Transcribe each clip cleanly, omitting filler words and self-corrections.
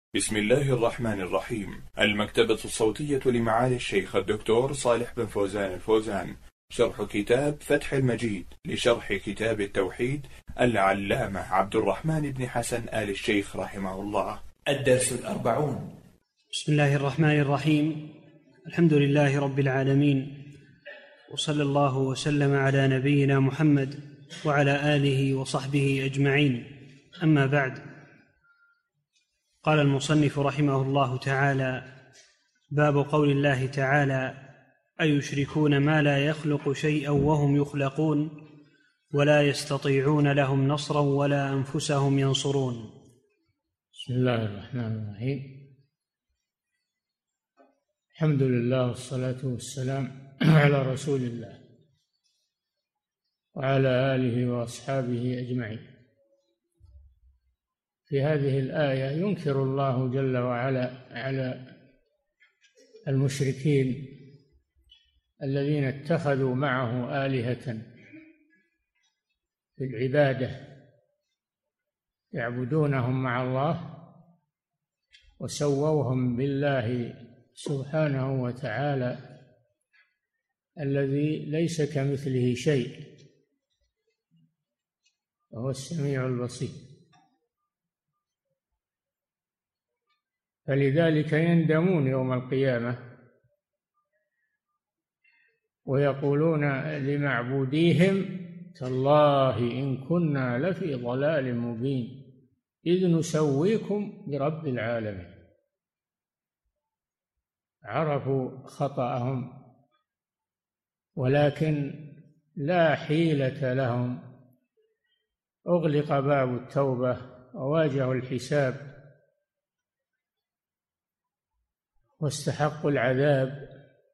بسم الله الرحمن الرحيم. المكتبة الصوتية لمعالي الشيخ الدكتور صالح بن فوزان الفوزان، شرح كتاب فتح المجيد لشرح كتاب التوحيد العلامة عبد الرحمن بن حسن آل الشيخ رحمه الله. الدرس 40. بسم الله الرحمن الرحيم. الحمد لله رب العالمين، وصلى الله وسلم على نبينا محمد وعلى آله وصحبه أجمعين. أما بعد، قال المصنف رحمه الله تعالى: باب قول الله تعالى: أيشركون ما لا يخلق شيئا وهم يخلقون ولا يستطيعون لهم نصرا ولا أنفسهم ينصرون. بسم الله الرحمن الرحيم. الحمد لله والصلاة والسلام على رسول الله وعلى آله وأصحابه أجمعين. في هذه الآية ينكر الله جل وعلا على المشركين الذين اتخذوا معه آلهة في العبادة يعبدونهم مع الله وسووهم بالله سبحانه وتعالى الذي ليس كمثله شيء وهو السميع البصير، فلذلك يندمون يوم القيامة ويقولون لمعبوديهم: تالله إن كنا لفي ضلال مبين إذ نسويكم برب العالمين. عرفوا خطأهم ولكن لا حيلة لهم، أغلق باب التوبة وواجهوا الحساب واستحقوا العذاب،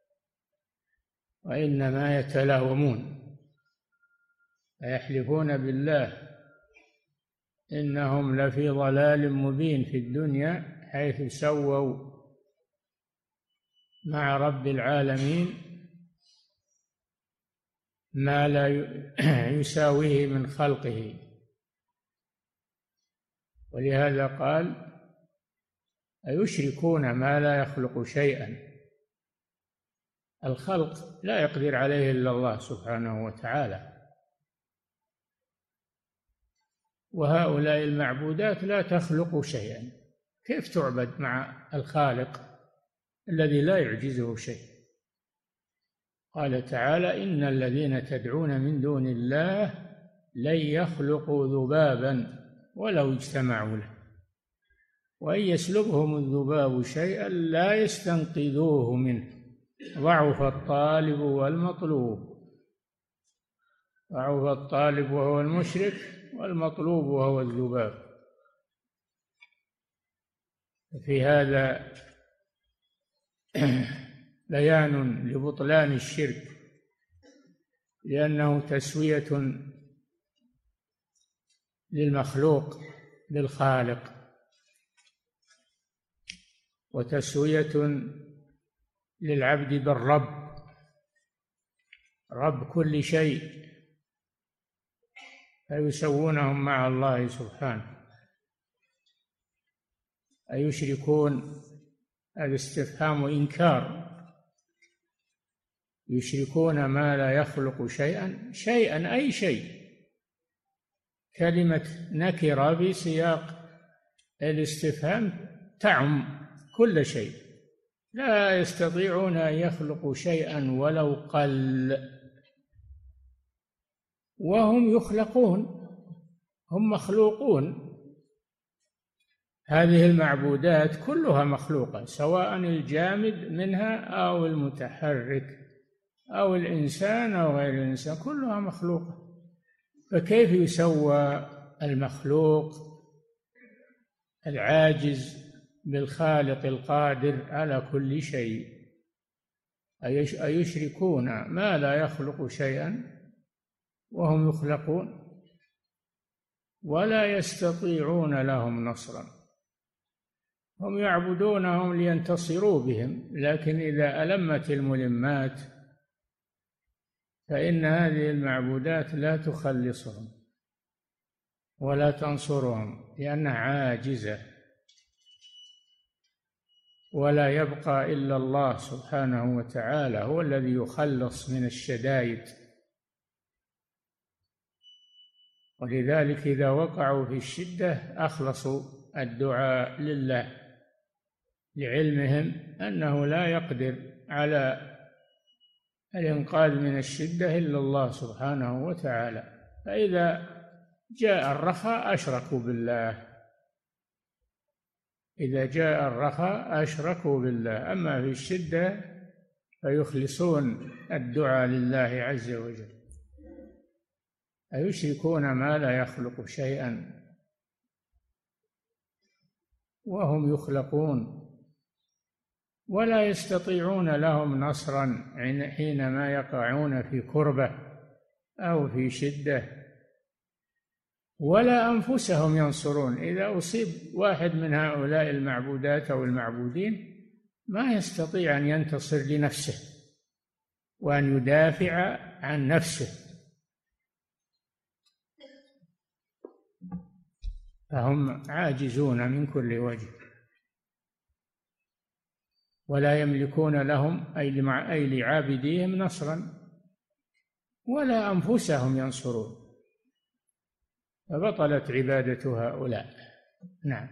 وإنما يتلاومون ويحلفون بالله إنهم لفي ضلال مبين في الدنيا، حيث سووا مع رب العالمين ما لا يساويه من خلقه. ولهذا قال: أيشركون ما لا يخلق شيئا. الخلق لا يقدر عليه إلا الله سبحانه وتعالى، وهؤلاء المعبودات لا تخلق شيئا. كيف تعبد مع الخالق الذي لا يعجزه شيء؟ قال تعالى: إن الذين تدعون من دون الله لن يخلقوا ذبابا ولو اجتمعوا له وإن يسلبهم الذباب شيئا لا يستنقذوه منه ضعف الطالب والمطلوب. ضعف الطالب وهو المشرك، والمطلوب وهو الذباب. في هذا بيان لبطلان الشرك، لأنه تسوية للمخلوق بالخالق وتسوية للعبد بالرب، رب كل شيء، فيسوونهم مع الله سبحانه. أيشركون، هذا استفهام إنكار. يشركون ما لا يخلق شيئا، شيئا أي شيء، كلمة نكرة في سياق الاستفهام تعم كل شيء. لا يستطيعون أن يخلقوا شيئا ولو قل، وهم يخلقون، هم مخلوقون. هذه المعبودات كلها مخلوقة، سواء الجامد منها أو المتحرك أو الإنسان أو غير الإنسان، كلها مخلوقة. فكيف يسوى المخلوق العاجز بالخالق القادر على كل شيء؟ أيشركون ما لا يخلق شيئا وهم يخلقون ولا يستطيعون لهم نصرا. هم يعبدونهم لينتصروا بهم، لكن إذا ألمت الملمات فإن هذه المعبودات لا تخلصهم ولا تنصرهم، لأنها عاجزة. ولا يبقى إلا الله سبحانه وتعالى، هو الذي يخلص من الشدائد. ولذلك إذا وقعوا في الشدة أخلصوا الدعاء لله، لعلمهم أنه لا يقدر على الإنقاذ من الشدة إلا الله سبحانه وتعالى. فإذا جاء الرخاء أشركوا بالله، إذا جاء الرخاء أشركوا بالله، أما في الشدة فيخلصون الدعاء لله عز وجل. أيشركون ما لا يخلق شيئا وهم يخلقون، ولا يستطيعون لهم نصرا حينما يقعون في كربة أو في شدة، ولا أنفسهم ينصرون. إذا أصيب واحد من هؤلاء المعبودات أو المعبودين ما يستطيع أن ينتصر لنفسه وأن يدافع عن نفسه، فهم عاجزون من كل وجه، ولا يملكون لهم أي لعابديهم نصرا، ولا أنفسهم ينصرون، فبطلت عبادة هؤلاء. نعم.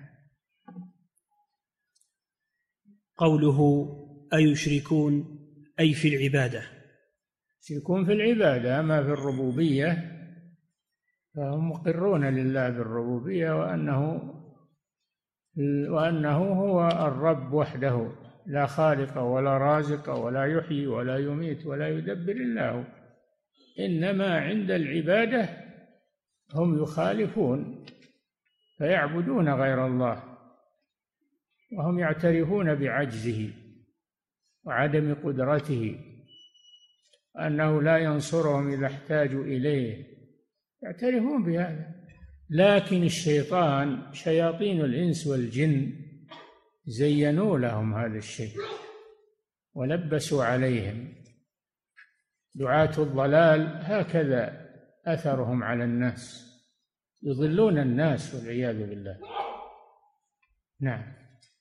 قوله أيشركون أي في العبادة، يشركون في العبادة، أما في الربوبية فهم مقرون لله بالربوبية، وأنه هو الرب وحده، لا خالق ولا رازق ولا يحيي ولا يميت ولا يدبر إلا هو. إنما عند العبادة هم يخالفون فيعبدون غير الله، وهم يعترفون بعجزه وعدم قدرته، أنه لا ينصرهم إذا احتاجوا إليه، يعترفون بهذا. لكن الشيطان، شياطين الإنس والجن، زينوا لهم هذا الشيء ولبسوا عليهم. دعاة الضلال هكذا أثرهم على الناس، يضلون الناس والعياذ بالله. نعم.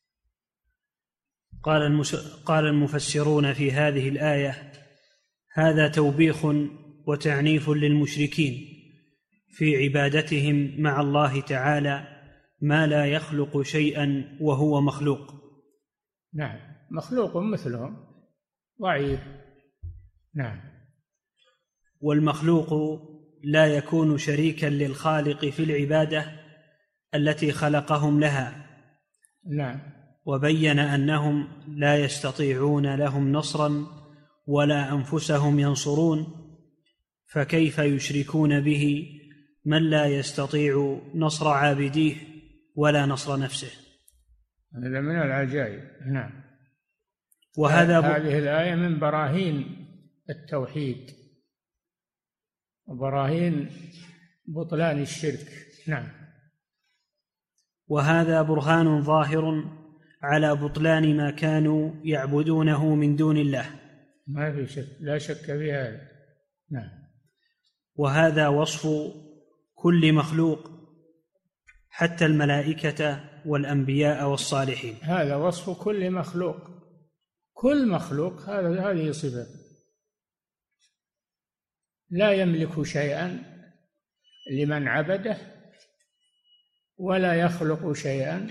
قال المفسرون في هذه الآية: هذا توبيخ وتعنيف للمشركين في عبادتهم مع الله تعالى ما لا يخلق شيئا وهو مخلوق. نعم، مخلوق مثلهم، ضعيف. نعم. والمخلوق لا يكون شريكا للخالق في العبادة التي خلقهم لها. نعم. وبين أنهم لا يستطيعون لهم نصرا ولا أنفسهم ينصرون، فكيف يشركون به من لا يستطيع نصر عابديه ولا نصر نفسه؟ هذا من العجائب. نعم. هذه الآية من براهين التوحيد وبراهين بطلان الشرك. نعم. وهذا برهان ظاهر على بطلان ما كانوا يعبدونه من دون الله، ما في شك، لا شك في هذا. نعم. وهذا وصف كل مخلوق حتى الملائكة والأنبياء والصالحين. هذا وصف كل مخلوق، كل مخلوق هذه صفة. لا يملك شيئا لمن عبده، ولا يخلق شيئا،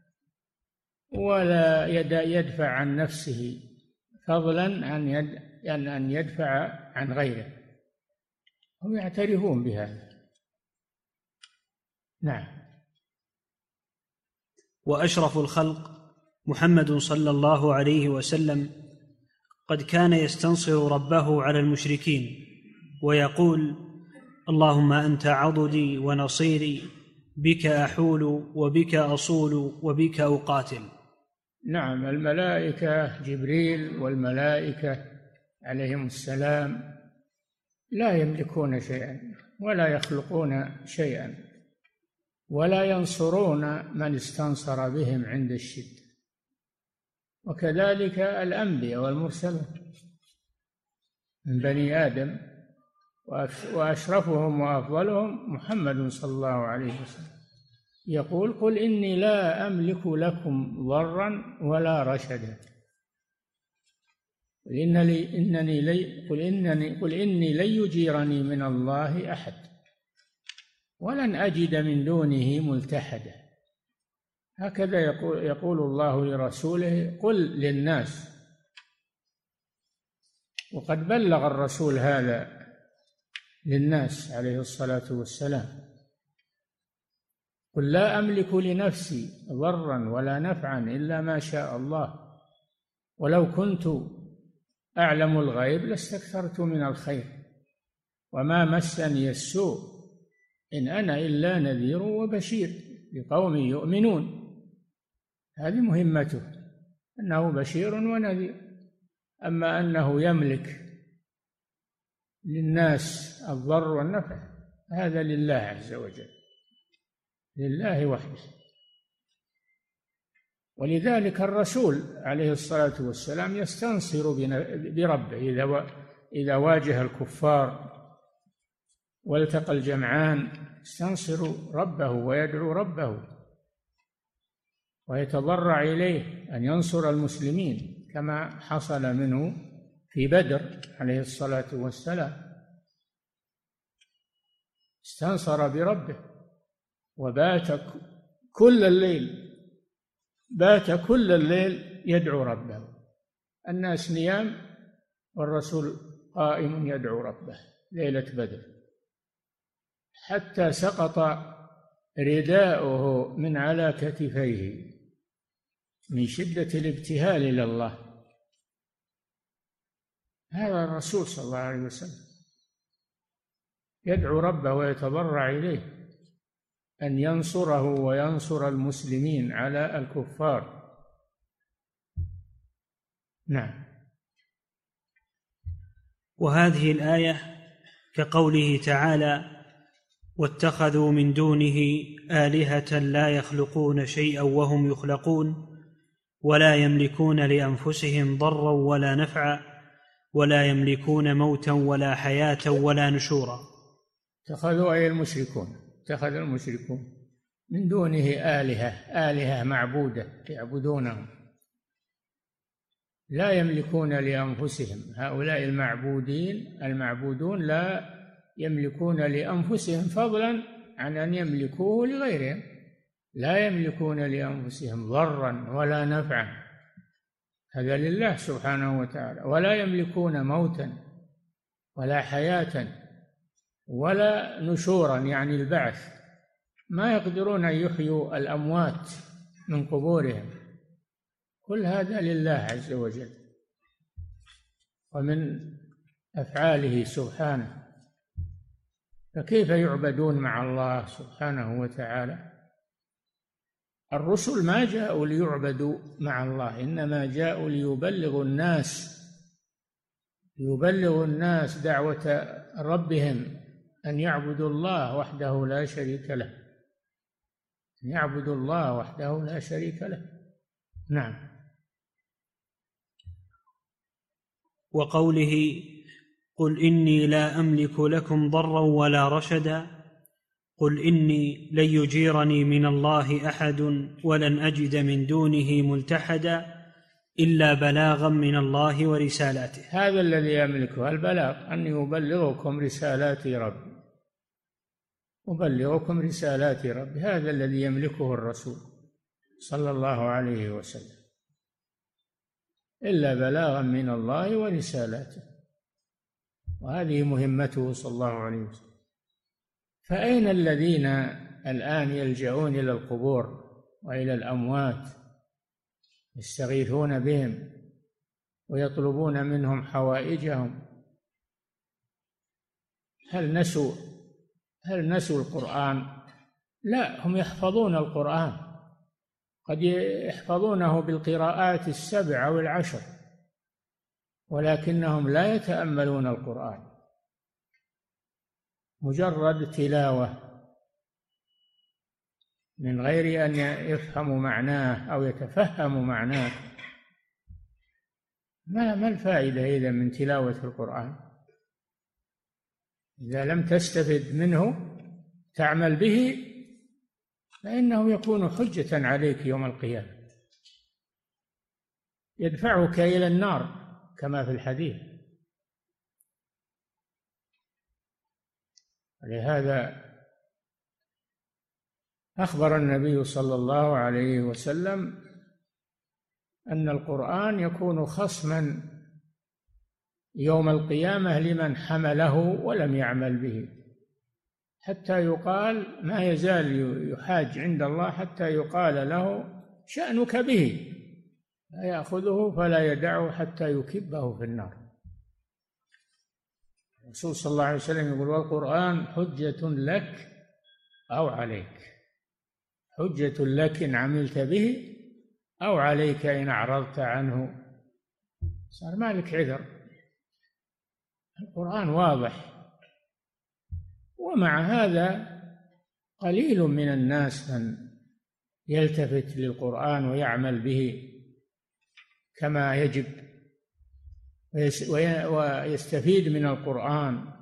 ولا يدفع عن نفسه، فضلا عن أن يدفع عن غيره. هم يعترفون بهذا. نعم. وأشرف الخلق محمد صلى الله عليه وسلم قد كان يستنصر ربه على المشركين ويقول: اللهم أنت عضدي ونصيري، بك أحول وبك أصول وبك أقاتل. نعم. الملائكة جبريل والملائكة عليهم السلام لا يملكون شيئا ولا يخلقون شيئا ولا ينصرون من استنصر بهم عند الشدة، وكذلك الأنبياء والمرسلون من بني آدم، وأشرفهم وأفضلهم محمد صلى الله عليه وسلم، يقول: قل إني لا أملك لكم ضرا ولا رشدا. قل إني لن يجيرني من الله أحد ولن أجد من دونه ملتحدا. هكذا يقول الله لرسوله: قل للناس. وقد بلغ الرسول هذا للناس عليه الصلاة والسلام: قل لا أملك لنفسي ضرا ولا نفعا إلا ما شاء الله ولو كنت أعلم الغيب لاستكثرت من الخير وما مسني السوء إن أنا إلا نذير وبشير لقوم يؤمنون. هذه مهمته، أنه بشير ونذير. أما أنه يملك للناس الضر والنفع هذا لله عز وجل، لله وحده. ولذلك الرسول عليه الصلاة والسلام يستنصر بربه إذا واجه الكفار والتقى الجمعان، يستنصر ربه ويدعو ربه ويتضرع إليه أن ينصر المسلمين، كما حصل منه في بدر عليه الصلاة والسلام. استنصر بربه وبات كل الليل يدعو ربه. الناس نيام والرسول قائم يدعو ربه ليلة بدر، حتى سقط رداؤه من على كتفيه من شدة الابتهال إلى الله. هذا الرسول صلى الله عليه وسلم يدعو ربه ويتضرع إليه أن ينصره وينصر المسلمين على الكفار. نعم. وهذه الآية كقوله تعالى: واتخذوا من دونه آلهة لا يخلقون شيئا وهم يخلقون ولا يملكون لأنفسهم ضرا ولا نفعا ولا يملكون موتا ولا حياة ولا نشورا. اتخذوا أي المشركون، اتخذ المشركون من دونه آلهة معبودة يعبدونهم، لا يملكون لأنفسهم. هؤلاء المعبودون لا يملكون لأنفسهم فضلا عن أن يملكوه لغيرهم. لا يملكون لأنفسهم ضرا ولا نفعا، هذا لله سبحانه وتعالى. ولا يملكون موتا ولا حياة ولا نشورا، يعني البعث، ما يقدرون أن يحيوا الأموات من قبورهم. كل هذا لله عز وجل ومن أفعاله سبحانه. فكيف يعبدون مع الله سبحانه وتعالى؟ الرسل ما جاءوا ليعبدوا مع الله، إنما جاءوا ليبلغوا الناس دعوة ربهم أن يعبدوا الله وحده لا شريك له، أن يعبدوا الله وحده لا شريك له. نعم. وقوله: قل إني لا أملك لكم ضرا ولا رشدا، قل إني لن يجيرني من الله أحد ولن أجد من دونه ملتحدا إلا بلاغا من الله ورسالاته. هذا الذي يملكه البلاغ، أن يبلغكم رسالات ربي، أبلغكم رسالات ربي، هذا الذي يملكه الرسول صلى الله عليه وسلم، إلا بلاغا من الله ورسالاته، وهذه مهمته صلى الله عليه وسلم. فأين الذين الآن يلجؤون إلى القبور وإلى الأموات يستغيثون بهم ويطلبون منهم حوائجهم؟ هل نسوا القرآن؟ لا، هم يحفظون القرآن، قد يحفظونه بالقراءات 7 أو 10، ولكنهم لا يتأملون القرآن، مجرد تلاوة من غير أن يفهموا معناه أو يتفهموا معناه. ما الفائدة إذا من تلاوة القرآن إذا لم تستفد منه تعمل به؟ فإنه يكون حجة عليك يوم القيامة، يدفعك إلى النار كما في الحديث. لهذا أخبر النبي صلى الله عليه وسلم أن القرآن يكون خصما يوم القيامة لمن حمله ولم يعمل به، حتى يقال ما يزال يحاج عند الله حتى يقال له شأنك به، لا يأخذه فلا يدعه حتى يكبه في النار. الرسول صلى الله عليه وسلم يقول: والقرآن حجة لك أو عليك، حجة لك إن عملت به أو عليك إن أعرضت عنه. صار مالك عذر، القرآن واضح. ومع هذا قليل من الناس من يلتفت للقرآن ويعمل به كما يجب ويستفيد من القرآن،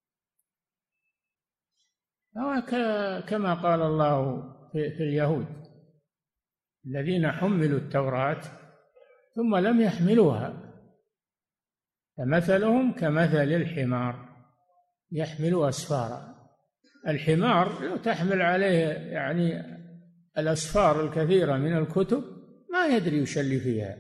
كما قال الله في اليهود الذين حملوا التوراة ثم لم يحملوها، فمثلهم كمثل الحمار يحمل أسفارا. الحمار لو تحمل عليه يعني الأسفار الكثيرة من الكتب ما يدري يشلي فيها،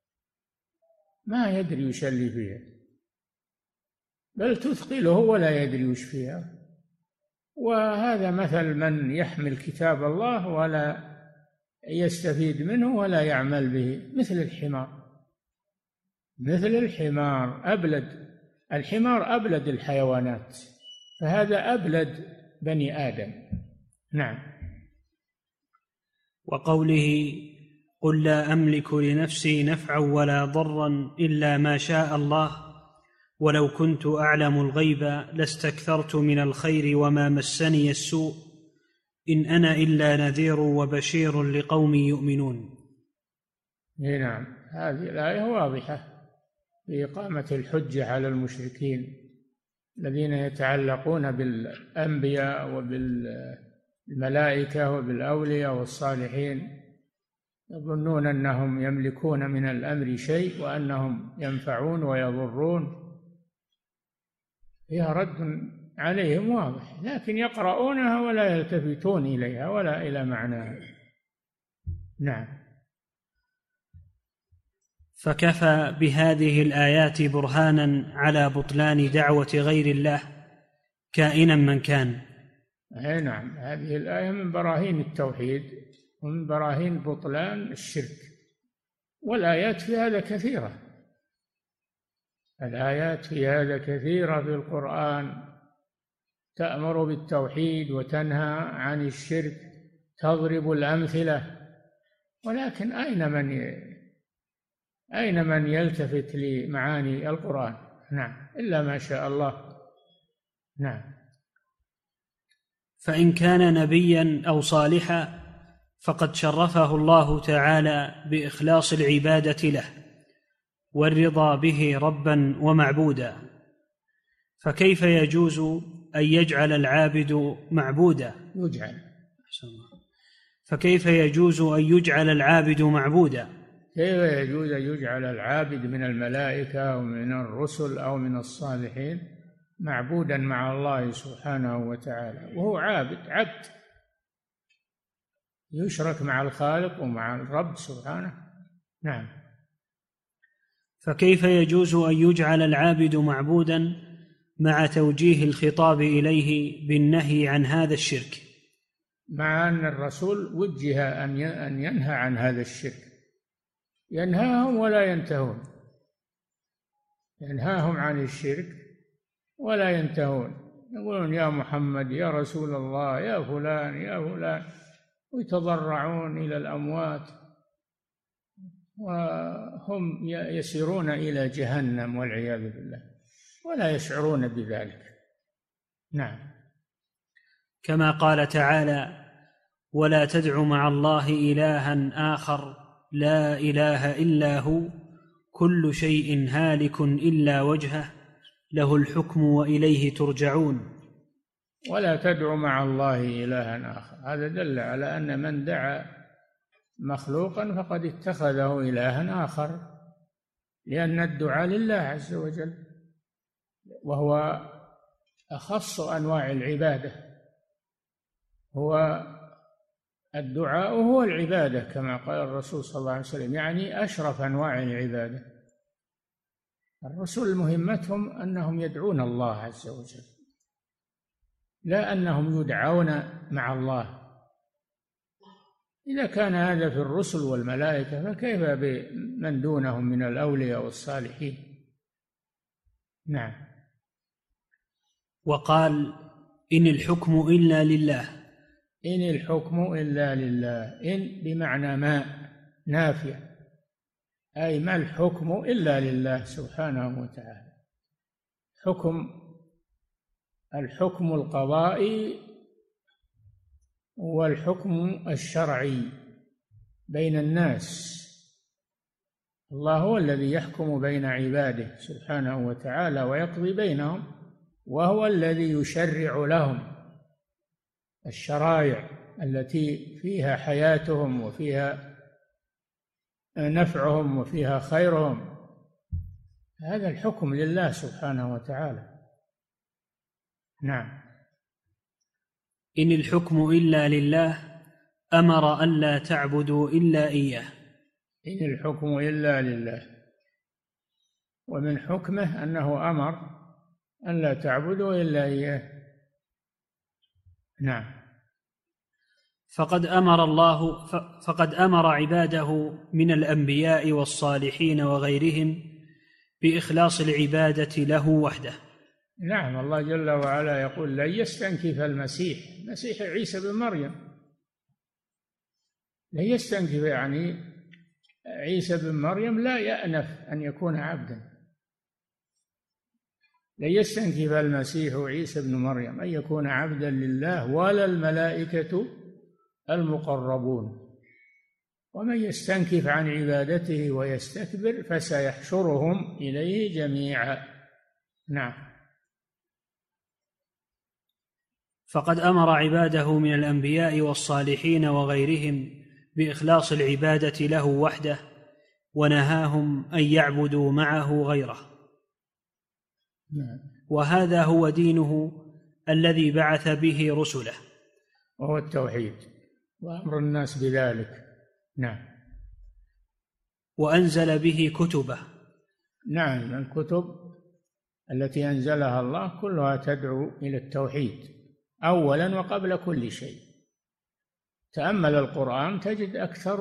ما يدري يشلي فيها، بل تثقله ولا يدري وش فيها. وهذا مثل من يحمل كتاب الله ولا يستفيد منه ولا يعمل به، مثل الحمار، مثل الحمار أبلد. الحمار أبلد الحيوانات، فهذا أبلد بني آدم. نعم. وقوله: قل لا أملك لنفسي نفعا ولا ضرا إلا ما شاء الله ولو كنت أعلم الغيب لاستكثرت من الخير وما مسني السوء إن أنا إلا نذير وبشير لقوم يؤمنون. نعم، هذه الآية واضحة في إقامة الحجة على المشركين الذين يتعلقون بالأنبياء وبالملائكة وبالأولياء والصالحين، يظنون أنهم يملكون من الأمر شيء وأنهم ينفعون ويضرون. فيها رد عليهم واضح، لكن يقرؤونها ولا يلتفتون إليها ولا إلى معناها. نعم. فكفى بهذه الآيات برهانا على بطلان دعوة غير الله كائنا من كان. نعم، هذه الآية من براهين التوحيد ومن براهين بطلان الشرك، والآيات في هذا كثيرة، الآيات في هذا كثيرة في القرآن، تأمر بالتوحيد وتنهى عن الشرك، تضرب الأمثلة، ولكن أين من يلتفت لمعاني القرآن؟ نعم، إلا ما شاء الله. نعم. فإن كان نبيا أو صالحا فقد شرفه الله تعالى بإخلاص العبادة له والرضا به ربا ومعبودا، فكيف يجوز أن يجعل العابد معبودا؟ فكيف يجوز أن يجعل العابد معبودا؟ كيف يجوز أن يجعل العابد من الملائكة أو من الرسل أو من الصالحين معبودا مع الله سبحانه وتعالى وهو عبد يشرك مع الخالق ومع الرب سبحانه؟ نعم. فكيف يجوز أن يجعل العابد معبودا مع توجيه الخطاب إليه بالنهي عن هذا الشرك، مع أن الرسول وجه أن ينهى عن هذا الشرك، ينهاهم ولا ينتهون، ينهاهم عن الشرك ولا ينتهون، يقولون يا محمد يا رسول الله يا فلان يا فلان، ويتضرعون إلى الأموات وهم يسيرون إلى جهنم والعياذ بالله ولا يشعرون بذلك. نعم. كما قال تعالى: ولا تدع مع الله إلها آخر لا إله إلا هو كل شيء هالك إلا وجهه له الحكم وإليه ترجعون. ولا تدع مع الله إلها آخر. هذا دل على أن من دعا مخلوقا فقد اتخذه إلها آخر، لأن الدعاء لله عز وجل، وهو أخص أنواع العبادة. هو الدعاء هو العبادة كما قال الرسول صلى الله عليه وسلم، يعني أشرف أنواع العبادة. الرسل مهمتهم أنهم يدعون الله عز وجل، لا أنهم يدعون مع الله. إذا كان هذا في الرسل والملائكة فكيف بمن دونهم من الأولياء والصالحين؟ نعم. وقال: إن الحكم إلا لله. إن الحكم إلا لله، إن بمعنى ما نافية، أي ما الحكم إلا لله سبحانه وتعالى. الحكم القضائي والحكم الشرعي بين الناس. الله هو الذي يحكم بين عباده سبحانه وتعالى ويقضي بينهم، وهو الذي يشرع لهم الشرائع التي فيها حياتهم وفيها نفعهم وفيها خيرهم. هذا الحكم لله سبحانه وتعالى. نعم. إن الحكم إلا لله أمر أن لا تعبدوا إلا إياه. إن الحكم إلا لله، ومن حكمه أنه أمر أن لا تعبدوا إلا إياه. نعم. فقد أمر عباده من الأنبياء والصالحين وغيرهم بإخلاص العبادة له وحده. نعم. الله جل وعلا يقول: لن يستنكف المسيح عيسى بن مريم. لن يستنكف يعني عيسى بن مريم لا يأنف أن يكون عبدا. لن يستنكف المسيح عيسى بن مريم أن يكون عبدا لله ولا الملائكة المقربون. ومن يستنكف عن عبادته ويستكبر فسيحشرهم إليه جميعا. نعم. فقد أمر عباده من الأنبياء والصالحين وغيرهم بإخلاص العبادة له وحده، ونهاهم أن يعبدوا معه غيره. وهذا هو دينه الذي بعث به رسله، وهو التوحيد وأمر الناس بذلك. نعم. وأنزل به كتبه. نعم. الكتب التي أنزلها الله كلها تدعو إلى التوحيد أولا وقبل كل شيء. تأمل القرآن تجد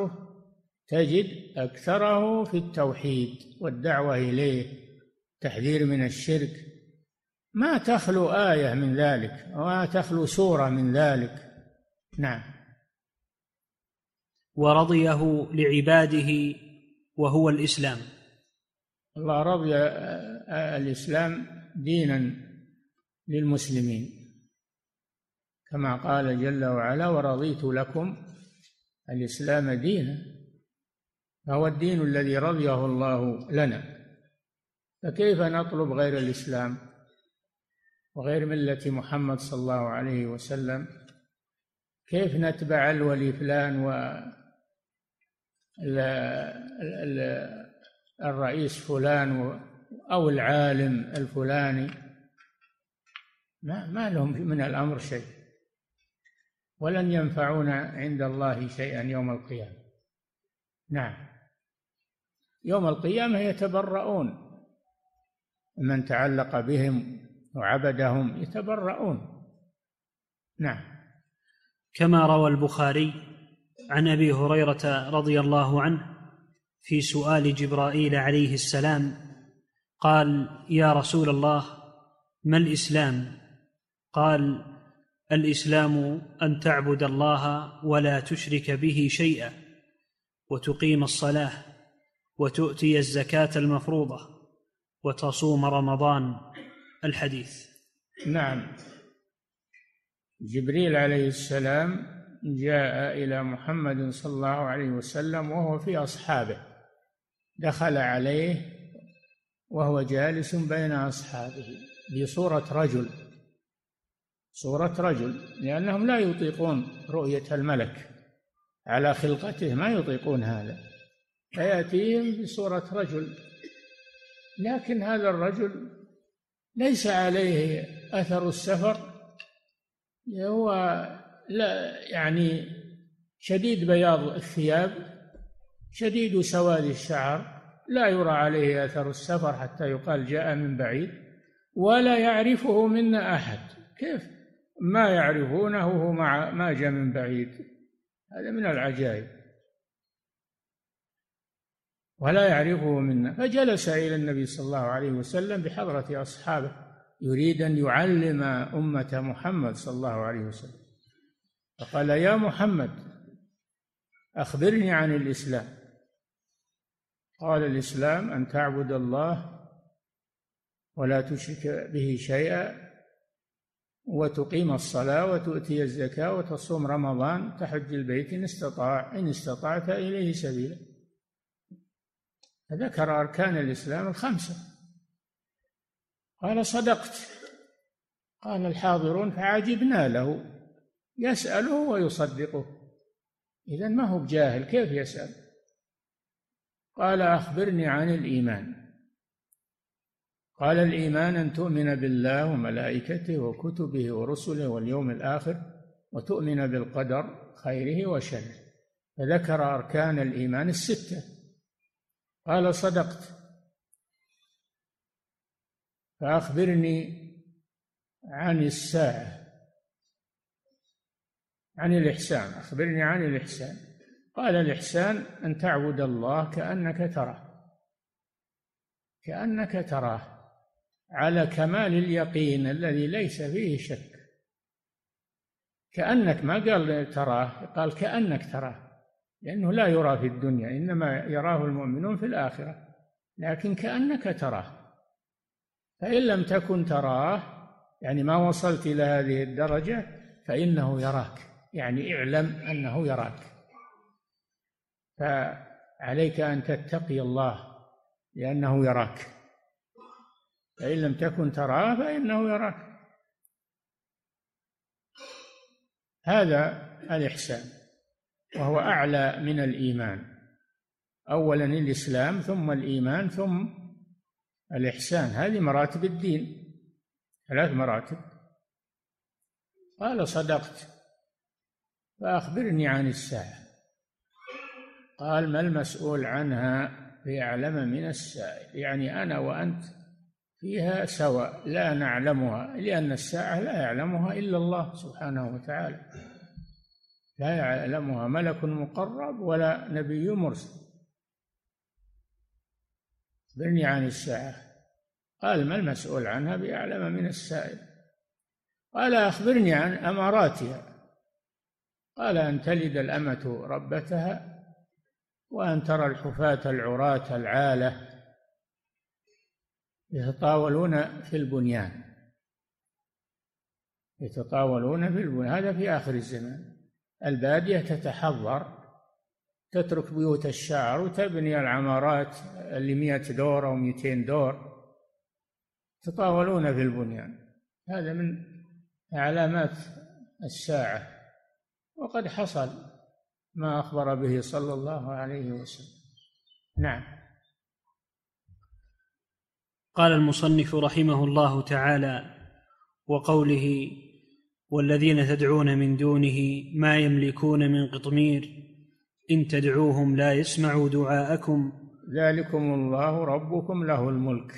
أكثره في التوحيد والدعوة إليه، تحذير من الشرك. ما تخلو آية من ذلك وما تخلو سورة من ذلك. نعم. ورضيه لعباده وهو الإسلام. الله رضي الإسلام دينا للمسلمين، كما قال جل وعلا: ورضيت لكم الإسلام دينا. فهو الدين الذي رضيه الله لنا، فكيف نطلب غير الإسلام وغير ملة محمد صلى الله عليه وسلم؟ كيف نتبع الولي فلان والرئيس فلان أو العالم الفلاني؟ ما لهم من الأمر شيء، ولن ينفعون عند الله شيئا يوم القيامة. نعم. يوم القيامة يتبرؤون من تعلق بهم وعبدهم، يتبرؤون. نعم. كما روى البخاري عن أبي هريرة رضي الله عنه في سؤال جبرائيل عليه السلام قال: يا رسول الله، ما الإسلام؟ قال: الإسلام أن تعبد الله ولا تشرك به شيئا، وتقيم الصلاة، وتؤتي الزكاة المفروضة، وتصوم رمضان. الحديث. نعم. جبريل عليه السلام جاء إلى محمد صلى الله عليه وسلم وهو في أصحابه، دخل عليه وهو جالس بين أصحابه بصورة صورة رجل، لأنهم لا يطيقون رؤية الملك على خلقته، ما يطيقون هذا، فيأتيهم بصورة رجل. لكن هذا الرجل ليس عليه أثر السفر، هو لا يعني شديد بياض الثياب، شديد سواد الشعر، لا يرى عليه أثر السفر حتى يقال جاء من بعيد، ولا يعرفه منا أحد. كيف ما يعرفونه وهو ما جاء من بعيد؟ هذا من العجائب. ولا يعرفه منا. فجلس إلى النبي صلى الله عليه وسلم بحضرة أصحابه يريد أن يعلم أمة محمد صلى الله عليه وسلم، فقال: يا محمد أخبرني عن الإسلام. قال: الإسلام أن تعبد الله ولا تشرك به شيئا، وتقيم الصلاة وتؤتي الزكاة وتصوم رمضان، تحج البيت إن استطعت إليه سبيلا. فذكر أركان الإسلام الخمسة. قال: صدقت. قال الحاضرون فعجبنا له، يسأله ويصدقه، إذن ما هو بجاهل، كيف يسأل؟ قال: أخبرني عن الإيمان. قال: الإيمان أن تؤمن بالله وملائكته وكتبه ورسله واليوم الآخر، وتؤمن بالقدر خيره وشره. فذكر أركان الإيمان الستة. قال: صدقت. فأخبرني عن الساعة، عن الإحسان، أخبرني عن الإحسان. قال: الإحسان أن تعبد الله كأنك تراه، كأنك تراه، على كمال اليقين الذي ليس فيه شك. كأنك، ما قال تراه، قال كأنك تراه، لأنه لا يرى في الدنيا، إنما يراه المؤمنون في الآخرة، لكن كأنك تراه. فإن لم تكن تراه، يعني ما وصلت إلى هذه الدرجة، فإنه يراك، يعني اعلم أنه يراك. فعليك أن تتقي الله لأنه يراك، فإن لم تكن تراه فإنه يراك. هذا الإحسان، وهو أعلى من الإيمان. أولا الإسلام، ثم الإيمان، ثم الإحسان. هذه مراتب الدين، 3 مراتب. قال: صدقت. فأخبرني عن الساعة. قال: ما المسؤول عنها بأعلم من السائل، يعني أنا وأنت فيها سواء، لا نعلمها، لأن الساعة لا يعلمها إلا الله سبحانه وتعالى، لا يعلمها ملك مقرب ولا نبي مرسل. أخبرني عن الساعة. قال: ما المسؤول عنها بأعلم من السائل. قال: أخبرني عن أماراتها. قال: أن تلد الأمة ربتها، وأن ترى الحفاة العراة العالة يتطاولون في البنيان، يتطاولون في البنيان. هذا في آخر الزمان. البادية تتحضر، تترك بيوت الشعر وتبني العمارات اللي 100 دور أو 200 دور، يتطاولون في البنيان. هذا من علامات الساعة، وقد حصل ما أخبر به صلى الله عليه وسلم. نعم. قال المصنف رحمه الله تعالى: وقوله: والذين تدعون من دونه ما يملكون من قطمير إن تدعوهم لا يسمعوا دعاءكم. ذلكم الله ربكم له الملك،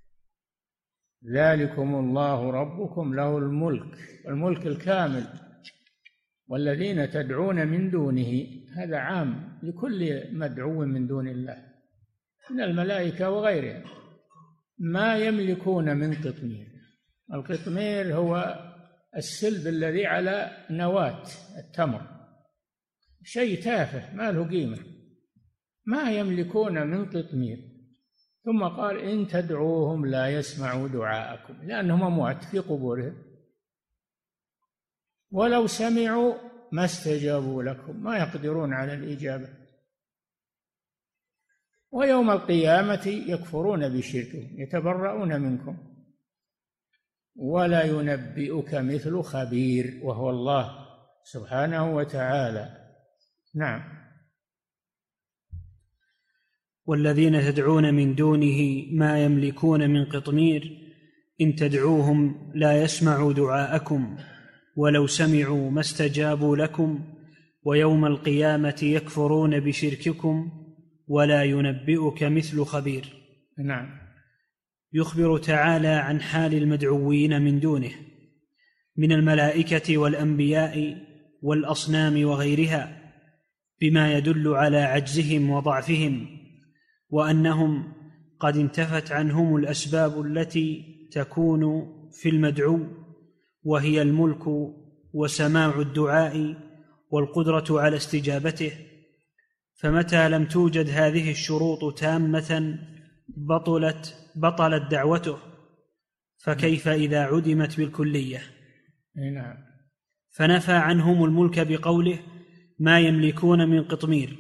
ذلكم الله ربكم له الملك، الملك الكامل. والذين تدعون من دونه، هذا عام لكل مدعو من دون الله من الملائكة وغيرهم. ما يملكون من قطمير. القطمير هو السلب الذي على نواة التمر، شيء تافه ما له قيمة. ما يملكون من قطمير. ثم قال: إن تدعوهم لا يسمعوا دعاءكم، لأنهم أموات في قبورهم، ولو سمعوا ما استجابوا لكم، ما يقدرون على الإجابة. ويوم القيامة يكفرون بشركهم، يتبرؤون منكم. ولا ينبئك مثل خبير، وهو الله سبحانه وتعالى. نعم. والذين تدعون من دونه ما يملكون من قطمير إن تدعوهم لا يسمعوا دعاءكم ولو سمعوا ما استجابوا لكم ويوم القيامة يكفرون بشرككم ولا ينبئك مثل خبير. نعم. يخبر تعالى عن حال المدعوين من دونه من الملائكة والأنبياء والأصنام وغيرها بما يدل على عجزهم وضعفهم، وأنهم قد انتفت عنهم الأسباب التي تكون في المدعو، وهي الملك وسماع الدعاء والقدرة على استجابته، فمتى لم توجد هذه الشروط تامة بطلت دعوته، فكيف إذا عدمت بالكلية؟ نعم. فنفى عنهم الملك بقوله ما يملكون من قطمير.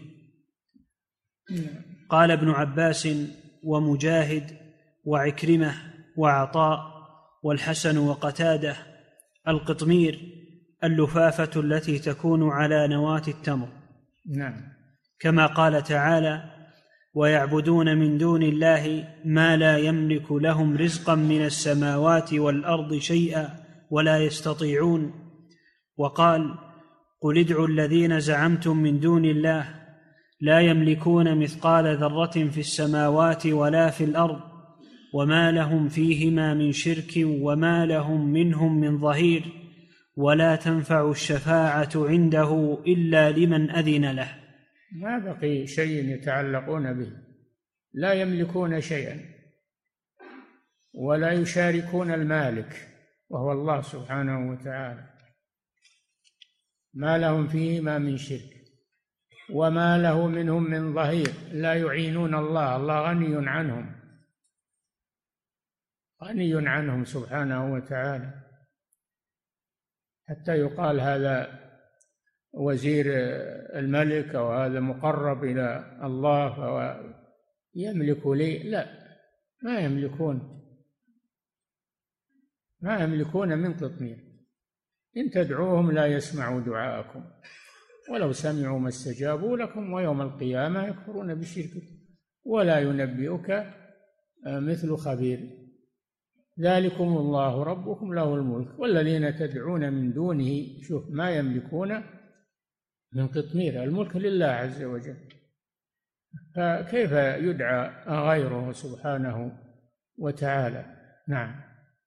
قال ابن عباس ومجاهد وعكرمة وعطاء والحسن وقتادة القطمير اللفافة التي تكون على نواة التمر. نعم. كما قال تعالى ويعبدون من دون الله ما لا يملك لهم رزقا من السماوات والأرض شيئا ولا يستطيعون. وقال قل ادعوا الذين زعمتم من دون الله لا يملكون مثقال ذرة في السماوات ولا في الأرض وما لهم فيهما من شرك وما لهم منهم من ظهير ولا تنفع الشفاعة عنده إلا لمن أذن له. ما بقي شيء يتعلقون به، لا يملكون شيئا ولا يشاركون المالك وهو الله سبحانه وتعالى، ما لهم فيهما من شرك وما له منهم من ظهير، لا يعينون الله، الله غني عنهم، غني عنهم سبحانه وتعالى، حتى يقال هذا وزير الملك أو هذا مقرب إلى الله يملك لي، لا، ما يملكون من قطمير. إن تدعوهم لا يسمعوا دعاءكم ولو سمعوا ما استجابوا لكم ويوم القيامة يكفرون بشرككم ولا ينبئك مثل خبير. ذلكم الله ربكم له الملك والذين تدعون من دونه، شوف، ما يملكون من قطمير، الملك لله عز وجل، فكيف يدعى غيره سبحانه وتعالى؟ نعم.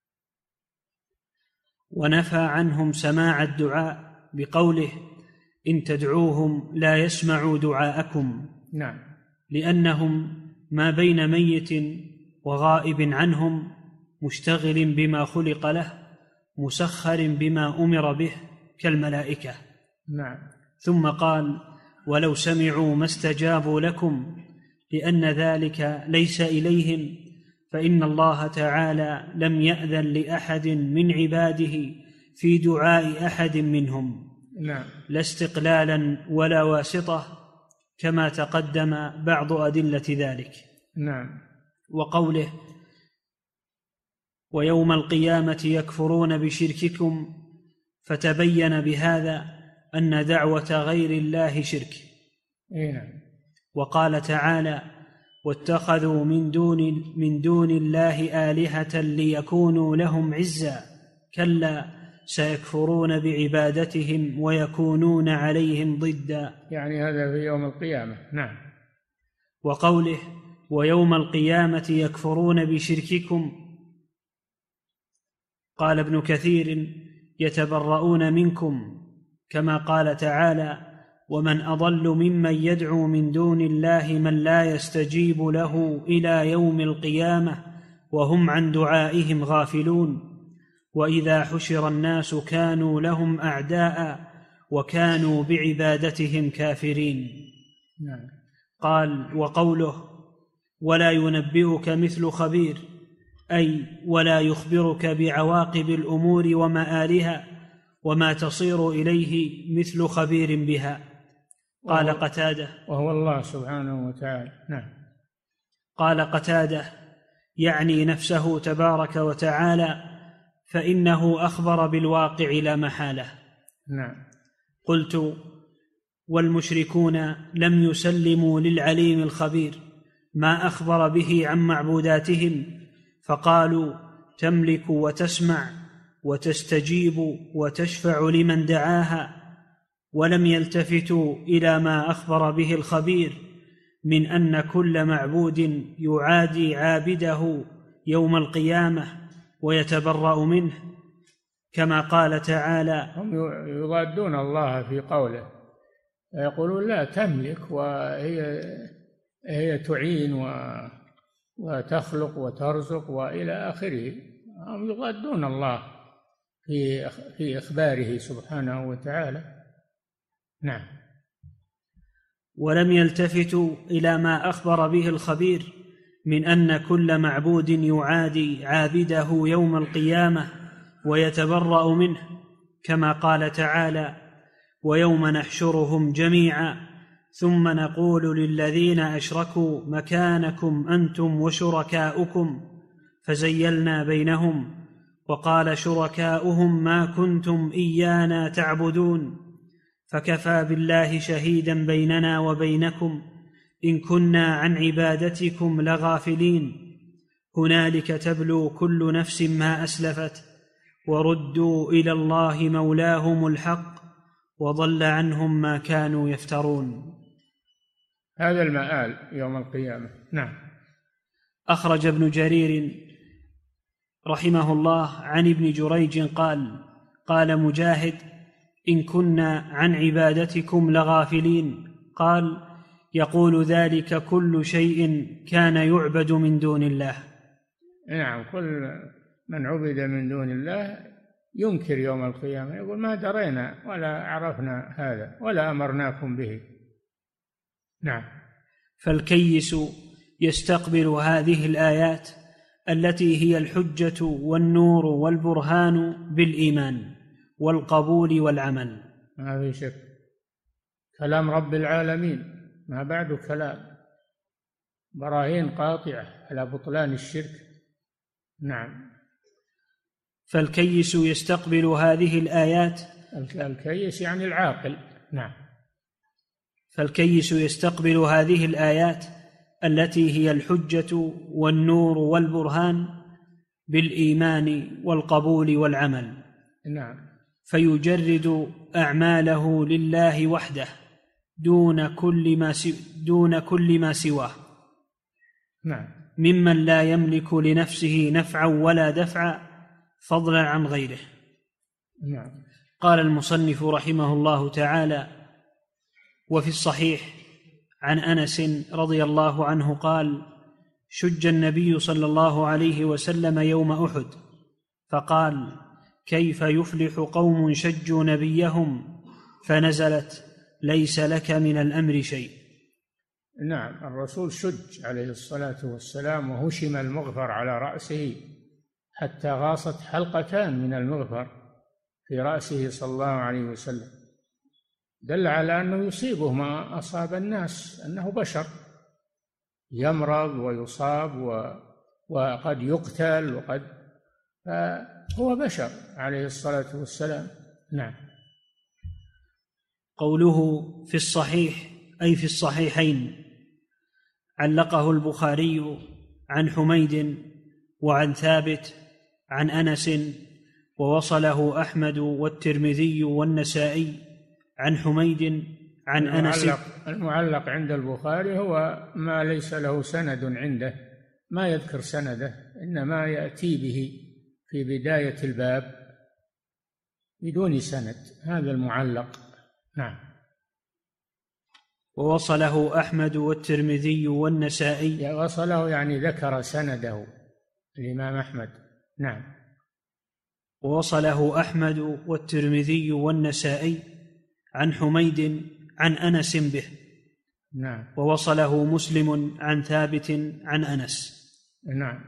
ونفى عنهم سماع الدعاء بقوله إن تدعوهم لا يسمعوا دعاءكم. نعم. لأنهم ما بين ميت وغائب عنهم مشتغل بما خلق له مسخر بما أمر به كالملائكة. نعم. ثم قال ولو سمعوا ما استجابوا لكم، لأن ذلك ليس إليهم، فإن الله تعالى لم يأذن لأحد من عباده في دعاء أحد منهم. نعم. لا استقلالا ولا واسطة، كما تقدم بعض أدلة ذلك. نعم. وقوله ويوم القيامة يكفرون بشرككم، فتبين بهذا أن دعوة غير الله شرك. نعم. وقال تعالى واتخذوا من دون الله آلهة ليكونوا لهم عزا، كلا سيكفرون بعبادتهم ويكونون عليهم ضدا، يعني هذا في يوم القيامة. نعم. وقوله ويوم القيامة يكفرون بشرككم، قال ابن كثير يتبرؤون منكم، كما قال تعالى ومن أضل ممن يدعو من دون الله من لا يستجيب له إلى يوم القيامة وهم عن دعائهم غافلون، وإذا حشر الناس كانوا لهم أعداء وكانوا بعبادتهم كافرين. نعم. قال وقوله ولا ينبئك مثل خبير، أي ولا يخبرك بعواقب الأمور ومآلها وما تصير إليه مثل خبير بها. قال قتادة وهو الله سبحانه وتعالى. نعم. قال قتادة يعني نفسه تبارك وتعالى، فإنه أخبر بالواقع لا محالة. نعم. قلت: والمشركون لم يسلموا للعليم الخبير ما أخبر به عن معبوداتهم، فقالوا: تملك وتسمع وتستجيب وتشفع لمن دعاها، ولم يلتفتوا إلى ما أخبر به الخبير من أن كل معبود يعادي عابده يوم القيامة ويتبرأ منه، كما قال تعالى: هم يضادون الله في قوله، يقولون لا تملك، وهي تعين وتخلق وترزق وإلى آخره. هم يضادون الله في إخباره سبحانه وتعالى. نعم. ولم يلتفتوا إلى ما أخبر به الخبير من أن كل معبود يعادي عابده يوم القيامة ويتبرأ منه، كما قال تعالى: ويوم نحشرهم جميعا ثم نقول للذين أشركوا مكانكم أنتم وشركاؤكم فزيلنا بينهم، وقال شركاؤهم ما كنتم إيانا تعبدون، فكفى بالله شهيدا بيننا وبينكم إن كنا عن عبادتكم لغافلين. هنالك تبلو كل نفس ما أسلفت وردوا إلى الله مولاهم الحق وضل عنهم ما كانوا يفترون. هذا المآل يوم القيامة. نعم. أخرج ابن جرير رحمه الله عن ابن جريج قال مجاهد: إن كنا عن عبادتكم لغافلين. قال: يقول ذلك كل شيء كان يعبد من دون الله. نعم، كل من عبد من دون الله ينكر يوم القيامة، يقول ما درينا ولا عرفنا هذا ولا أمرناكم به. نعم. فالكيس يستقبل هذه الآيات التي هي الحجة والنور والبرهان بالإيمان والقبول والعمل. ما في شك، كلام رب العالمين، ما بعد كلام، براهين قاطعة على بطلان الشرك. نعم. فالكيس يستقبل هذه الآيات. الكيس يعني العاقل. نعم. فالكيس يستقبل هذه الآيات التي هي الحجة والنور والبرهان بالإيمان والقبول والعمل. نعم. فيجرد أعماله لله وحده دون كل ما سواه. نعم. ممن لا يملك لنفسه نفعا ولا دفعا فضلا عن غيره. نعم. قال المصنف رحمه الله تعالى: وفي الصحيح عن أنس رضي الله عنه قال: شج النبي صلى الله عليه وسلم يوم أحد فقال: كيف يفلح قوم شجوا نبيهم؟ فنزلت: ليس لك من الأمر شيء. نعم. الرسول شج عليه الصلاة والسلام وهشم المغفر على رأسه حتى غاصت حلقتان من المغفر في رأسه صلى الله عليه وسلم، دل على أنه يصيبه ما أصاب الناس، أنه بشر يمرض ويصاب وقد يقتل فهو بشر عليه الصلاة والسلام. نعم. قوله في الصحيح أي في الصحيحين علقه البخاري عن حميد وعن ثابت عن أنس، ووصله أحمد والترمذي والنسائي عن حميد عن أنس. المعلق عند البخاري هو ما ليس له سند عنده، ما يذكر سنده، إنما يأتي به في بداية الباب بدون سند، هذا المعلق. نعم. ووصله أحمد والترمذي والنسائي. وصله يعني ذكر سنده الإمام أحمد. نعم. ووصله أحمد والترمذي والنسائي عن حميد عن أنس به. نعم. ووصله مسلم عن ثابت عن أنس. نعم.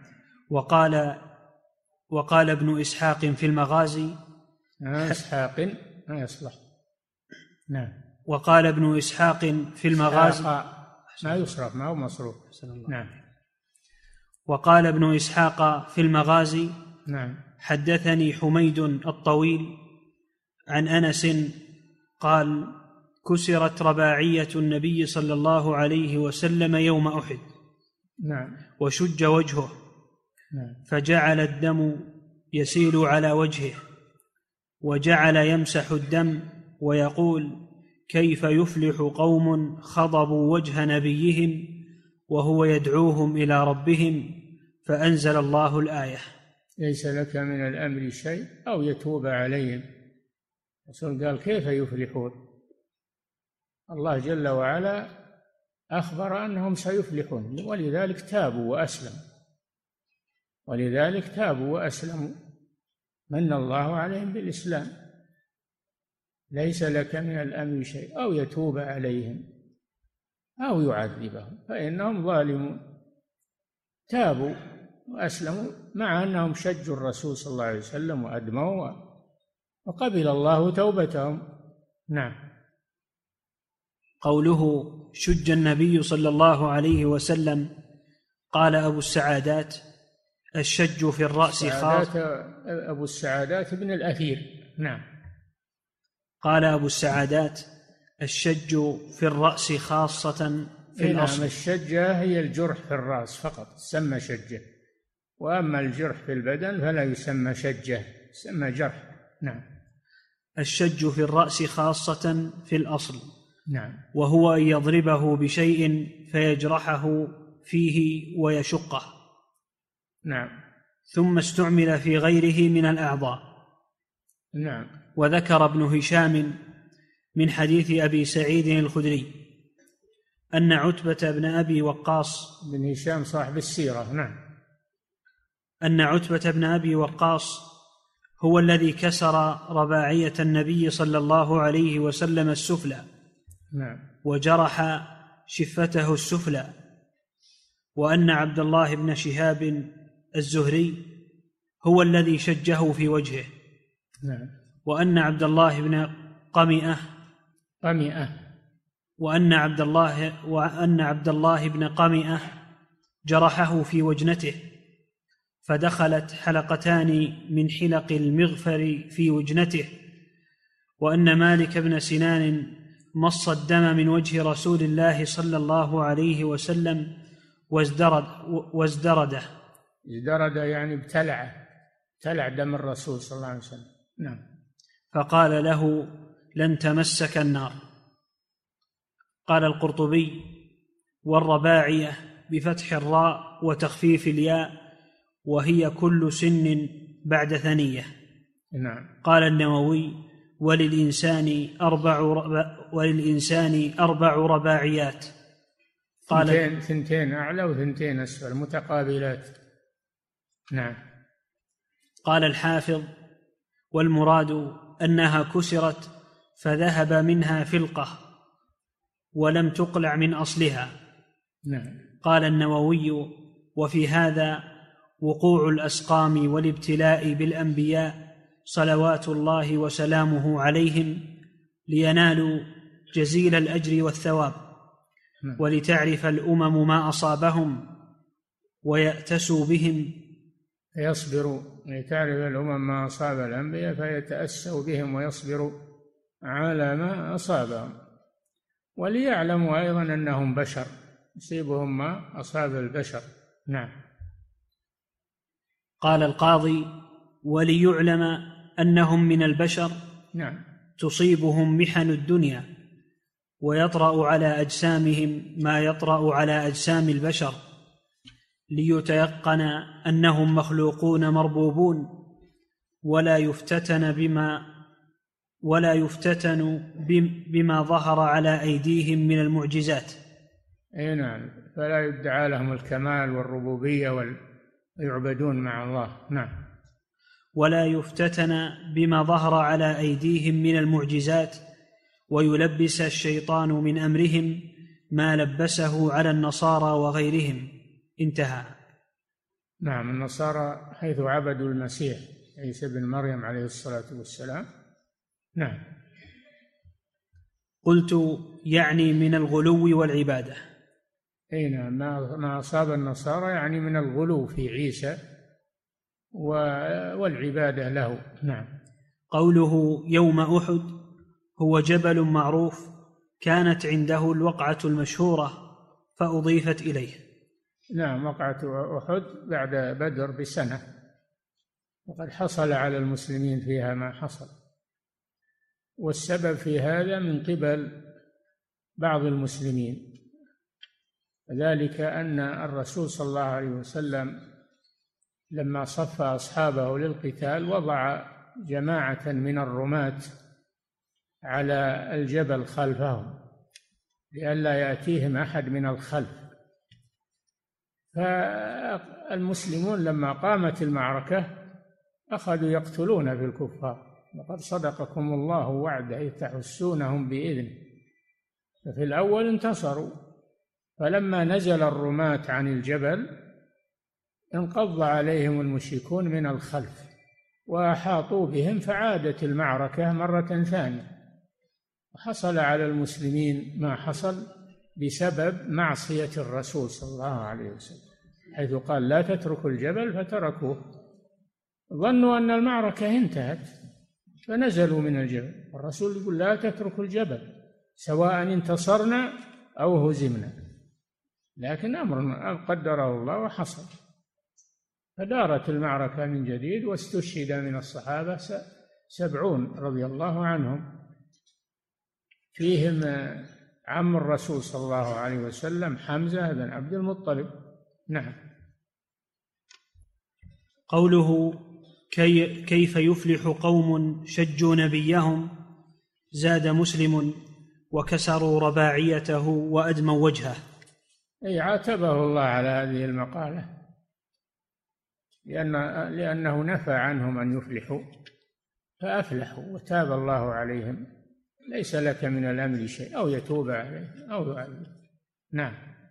وقال ابن إسحاق في المغازي. إسحاق ما يصلح. نعم. وقال ابن إسحاق في المغازي ما يصرف، ما هو مصروف. نعم. وقال ابن إسحاق في المغازي نعم. حدثني حميد الطويل عن أنس قال: كسرت رباعية النبي صلى الله عليه وسلم يوم أحد. نعم. وشج وجهه. نعم. فجعل الدم يسيل على وجهه، وجعل يمسح الدم ويقول: كيف يفلح قوم خضبوا وجه نبيهم وهو يدعوهم إلى ربهم؟ فأنزل الله الآية: ليس لك من الأمر شيء أو يتوب عليهم. الرسول قال: كيف يفلحون؟ الله جل وعلا أخبر أنهم سيفلحون، ولذلك تابوا وأسلموا من الله عليهم بالإسلام. ليس لك من الأمر شيء أو يتوب عليهم أو يعذبهم فإنهم ظالمون. تابوا وأسلموا مع أنهم شجوا الرسول صلى الله عليه وسلم وأدموا، وقبل الله توبتهم. نعم. قوله شج النبي صلى الله عليه وسلم، قال أبو السعادات: الشج في الرأس خاص. أبو السعادات ابن الأثير. نعم. قال أبو السعادات: الشج في الرأس خاصة في الأصل. نعم. الشجة هي الجرح في الرأس فقط تسمى شجة، وأما الجرح في البدن فلا يسمى شجة، يسمى جرح. نعم. الشج في الرأس خاصة في الأصل. نعم. وهو أن يضربه بشيء فيجرحه فيه ويشقه. نعم. ثم استعمل في غيره من الأعضاء. نعم. وذكر ابن هشام من حديث أبي سعيد الخدري أن عتبة بن أبي وقاص، بن هشام صاحب السيرة، نعم، أن عتبة بن أبي وقاص هو الذي كسر رباعية النبي صلى الله عليه وسلم السفلى، نعم، وجرح شفته السفلى. وأن عبد الله بن شهاب الزهري هو الذي شجه في وجهه. نعم. وأن عبد الله بن قمئة وأن عبد الله بن قمئة جرحه في وجنته، فدخلت حلقتان من حلق المغفر في وجنته. وأن مالك بن سنان مص الدم من وجه رسول الله صلى الله عليه وسلم وازدرده. ازدرد يعني ابتلع دم الرسول صلى الله عليه وسلم. نعم. فقال له: لن تمسك النار. قال القرطبي: والرباعية بفتح الراء وتخفيف الياء، وهي كل سن بعد ثنية. نعم. قال النووي: وللإنسان أربع رباعيات. قال ثنتين أعلى وثنتين أسفل متقابلات. نعم. قال الحافظ: والمراد أنها كسرت فذهب منها فلقة ولم تقلع من أصلها. نعم. قال النووي: وفي هذا وقوع الأسقام والابتلاء بالأنبياء صلوات الله وسلامه عليهم لينالوا جزيل الأجر والثواب، ولتعرف الأمم ما أصابهم ويأتسوا بهم، يصبروا، لتعرف الأمم ما أصاب الأنبياء فيتأسوا بهم ويصبروا على ما أصابهم، وليعلموا أيضا أنهم بشر يصيبهم ما أصاب البشر. نعم. قال القاضي: وليعلم أنهم من البشر. نعم. تصيبهم محن الدنيا ويطرأ على أجسامهم ما يطرأ على أجسام البشر، ليتيقن أنهم مخلوقون مربوبون، ولا يفتتن بما ظهر على أيديهم من المعجزات. نعم. فلا يدعى لهم الكمال والربوبية ويعبدون مع الله. نعم. ولا يفتتن بما ظهر على أيديهم من المعجزات، ويلبس الشيطان من أمرهم ما لبسه على النصارى وغيرهم. انتهى. نعم. النصارى حيث عبدوا المسيح عيسى بن مريم عليه الصلاة والسلام. نعم. قلت: يعني من الغلو والعبادة. نعم. ما أصاب النصارى يعني من الغلو في عيسى والعبادة له. نعم. قوله يوم أحد هو جبل معروف كانت عنده الوقعة المشهورة فأضيفت إليه. نعم، وقعة أحد بعد بدر بسنة، وقد حصل على المسلمين فيها ما حصل، والسبب في هذا من قبل بعض المسلمين، ذلك أن الرسول صلى الله عليه وسلم لما صف أصحابه للقتال وضع جماعة من الرماة على الجبل خلفهم لئلا يأتيهم أحد من الخلف. فالمسلمون لما قامت المعركة أخذوا يقتلون في الكفار، لقد صدقكم الله وعده إذ تحسونهم بإذنه. ففي الأول انتصروا، فلما نزل الرماة عن الجبل انقض عليهم المشركون من الخلف وأحاطوا بهم، فعادت المعركة مرة ثانية، وحصل على المسلمين ما حصل بسبب معصية الرسول صلى الله عليه وسلم، حيث قال لا تتركوا الجبل فتركوه، ظنوا أن المعركة انتهت فنزلوا من الجبل. الرسول يقول لا تتركوا الجبل سواء انتصرنا أو هزمنا، لكن أمر قدره الله وحصل، فدارت المعركة من جديد، واستشهد من الصحابة 70 رضي الله عنهم، فيهم عم الرسول صلى الله عليه وسلم حمزة بن عبد المطلب. نعم. قوله كيف يفلح قوم شجوا نبيهم، زاد مسلم وكسروا رباعيته وأدموا وجهه. أي عاتبه الله على هذه المقالة لأنه نفى عنهم أن يفلحوا فأفلحوا وتاب الله عليهم. ليس لك من الأمر شيء، أو يتوب عليهم أو يعذب. نعم.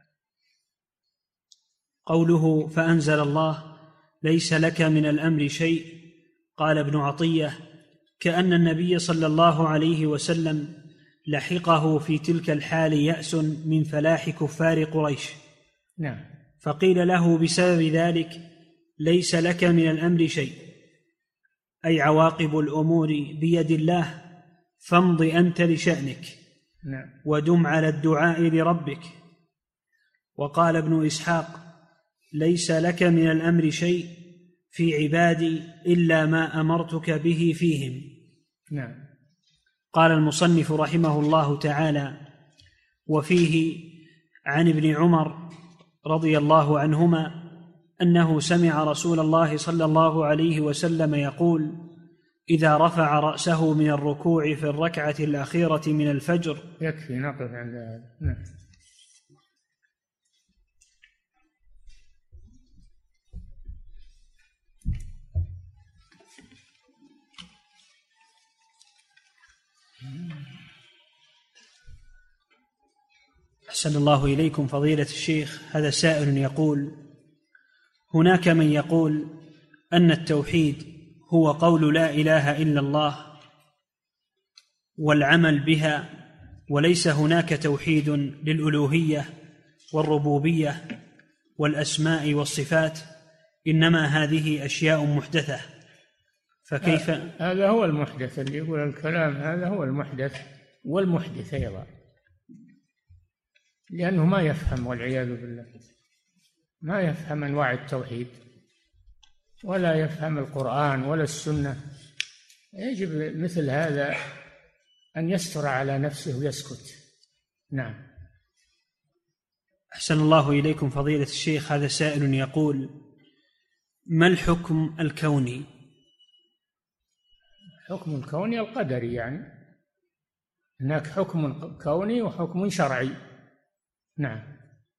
قوله فأنزل الله ليس لك من الأمر شيء، قال ابن عطية كأن النبي صلى الله عليه وسلم لحقه في تلك الحال يأس من فلاح كفار قريش. نعم. فقيل له بسبب ذلك ليس لك من الأمر شيء، أي عواقب الأمور بيد الله، فامض أنت لشأنك. نعم. ودم على الدعاء لربك. وقال ابن إسحاق ليس لك من الأمر شيء في عبادي إلا ما أمرتك به فيهم. نعم. قال المصنف رحمه الله تعالى وفيه عن ابن عمر رضي الله عنهما أنه سمع رسول الله صلى الله عليه وسلم يقول إذا رفع رأسه من الركوع في الركعة الأخيرة من الفجر. يكفي نقف عند هذا. نعم. أحسن الله إليكم فضيلة الشيخ. هذا سائل يقول هناك من يقول أن التوحيد هو قول لا إله إلا الله والعمل بها، وليس هناك توحيد للألوهية والربوبية والأسماء والصفات، إنما هذه أشياء محدثة، فكيف؟ هذا هو المحدث، اللي يقول الكلام هذا هو المحدث، والمحدث أيضا، لأنه ما يفهم والعياذ بالله، ما يفهم أنواع التوحيد ولا يفهم القرآن ولا السنة. يجب مثل هذا أن يستر على نفسه ويسكت. نعم. أحسن الله إليكم فضيلة الشيخ. هذا سائل يقول ما الحكم الكوني؟ حكم الكوني القدري، يعني هناك حكم كوني وحكم شرعي. نعم.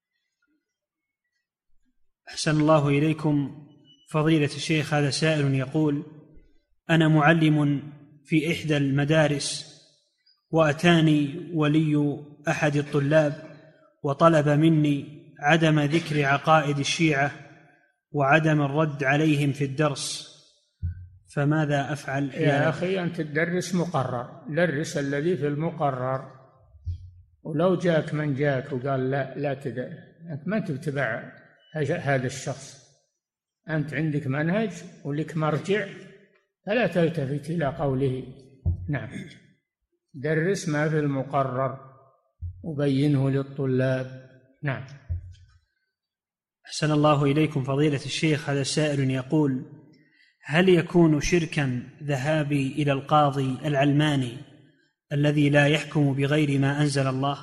أحسن الله إليكم فضيلة الشيخ. هذا سائل يقول أنا معلم في إحدى المدارس، وأتاني ولي أحد الطلاب وطلب مني عدم ذكر عقائد الشيعة وعدم الرد عليهم في الدرس، فماذا أفعل؟ يا أخي أنت تدرس مقرر، درس الذي في المقرر، ولو جاك من جاك وقال لا أنت ما تتبع هذا الشخص، أنت عندك منهج ولك مرجع، فلا تلتفت إلى قوله. نعم، درس ما في المقرر وبينه للطلاب. نعم. أحسن الله إليكم فضيلة الشيخ، هذا سائل يقول: هل يكون شركا ذهابي إلى القاضي العلماني الذي لا يحكم بغير ما أنزل الله؟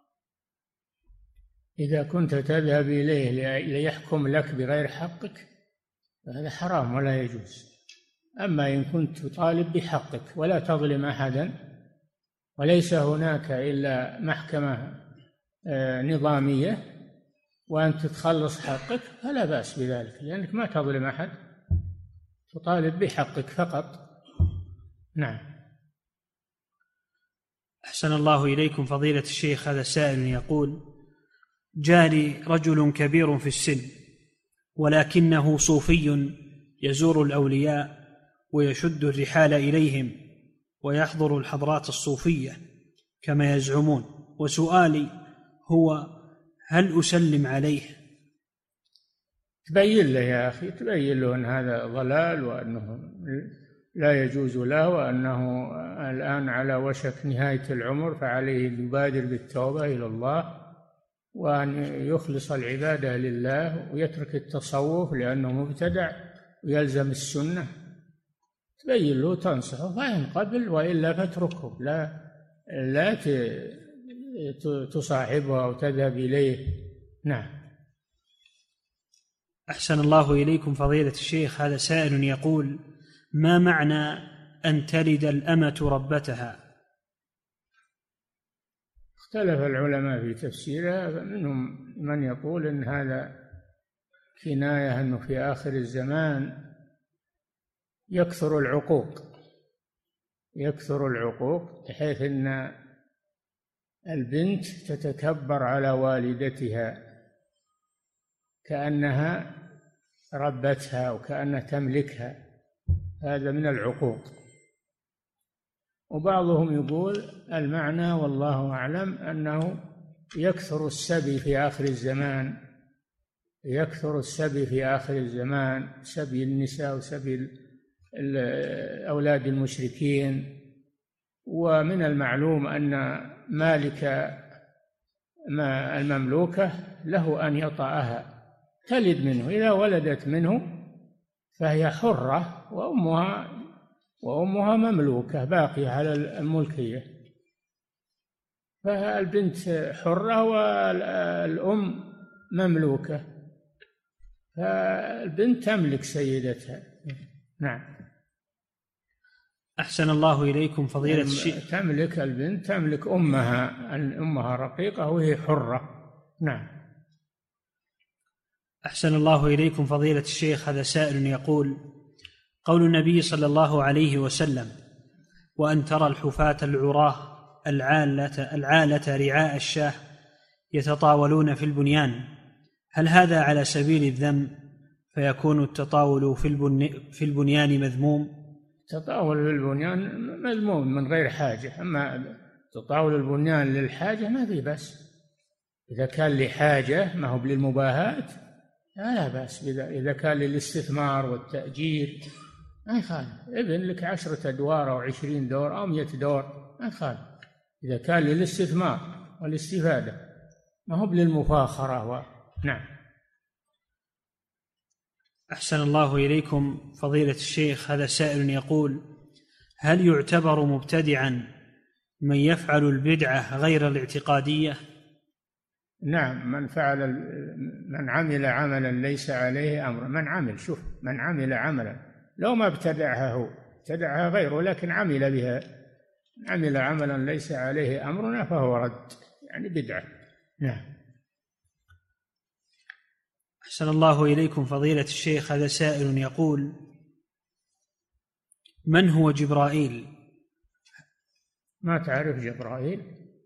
إذا كنت تذهب إليه ليحكم لك بغير حقك فهذا حرام ولا يجوز. أما إن كنت تطالب بحقك ولا تظلم أحدا وليس هناك إلا محكمة نظامية وأنت تخلص حقك فلا بأس بذلك، لأنك ما تظلم أحد، تطالب بحقك فقط. نعم. أحسن الله إليكم فضيلة الشيخ، هذا سائل يقول: جاري رجل كبير في السن ولكنه صوفي يزور الأولياء ويشد الرحال إليهم ويحضر الحضرات الصوفية كما يزعمون، وسؤالي هو: هل أسلم عليه؟ تبين له يا أخي، تبين له أن هذا ضلال وأنه لا يجوز له وأنه الآن على وشك نهاية العمر، فعليه أن يبادر بالتوبة إلى الله وأن يخلص العبادة لله ويترك التصوف لأنه مبتدع ويلزم السنة. تبين له تنصحه فإن قبل، وإلا فاتركه، لا تصاحبه أو تذهب إليه. نعم. أحسن الله إليكم فضيلة الشيخ، هذا سائل يقول: ما معنى أن تلد الأمة ربتها؟ اختلف العلماء في تفسيرها، منهم من يقول إن هذا كناية أنه في آخر الزمان يكثر العقوق بحيث أن البنت تتكبر على والدتها كأنها ربتها وكأنها تملكها، هذا من العقوق. وبعضهم يقول المعنى والله أعلم أنه يكثر السبي في آخر الزمان، سبي النساء وسبي أولاد المشركين. ومن المعلوم أن مالك المملوكة له أن يطأها تلد منه، إذا ولدت منه فهي حرة وأمها مملوكة باقية على الملكية، فالبنت حرة والأم مملوكة، فالبنت تملك سيدتها. نعم. أحسن الله إليكم فضيلة الشيخ، تملك البنت تملك أمها رقيقة وهي حرة. نعم. أحسن الله إليكم فضيلة الشيخ، هذا سائل يقول: قول النبي صلى الله عليه وسلم: وأن ترى الحفاة العراة العالة رعاء الشاه يتطاولون في البنيان، هل هذا على سبيل الذم فيكون التطاول في البنيان مذموم؟ التطاول في البنيان مذموم من غير حاجة، أما تطاول البنيان للحاجة ما في بس، إذا كان لحاجة ما هو للمباهاة لا بأس، إذا كان للاستثمار والتأجير ما يخالف. ابن لك 10 أدوار أو 20 دور أو 100 دور ما يخالف، إذا كان للاستثمار والاستفادة ما هو للمفاخرة. نعم. أحسن الله إليكم فضيلة الشيخ، هذا سائل يقول: هل يعتبر مبتدعا من يفعل البدعة غير الاعتقادية؟ نعم، من عمل عملا ليس عليه أمر، من عمل عملا لو ما ابتدعها هو، ابتدعها غيره لكن عمل بها، عمل عملا ليس عليه أمرنا فهو رد، يعني بدعة. نعم. أحسن الله إليكم فضيلة الشيخ، هذا سائل يقول: من هو جبرائيل؟ ما تعرف جبرائيل؟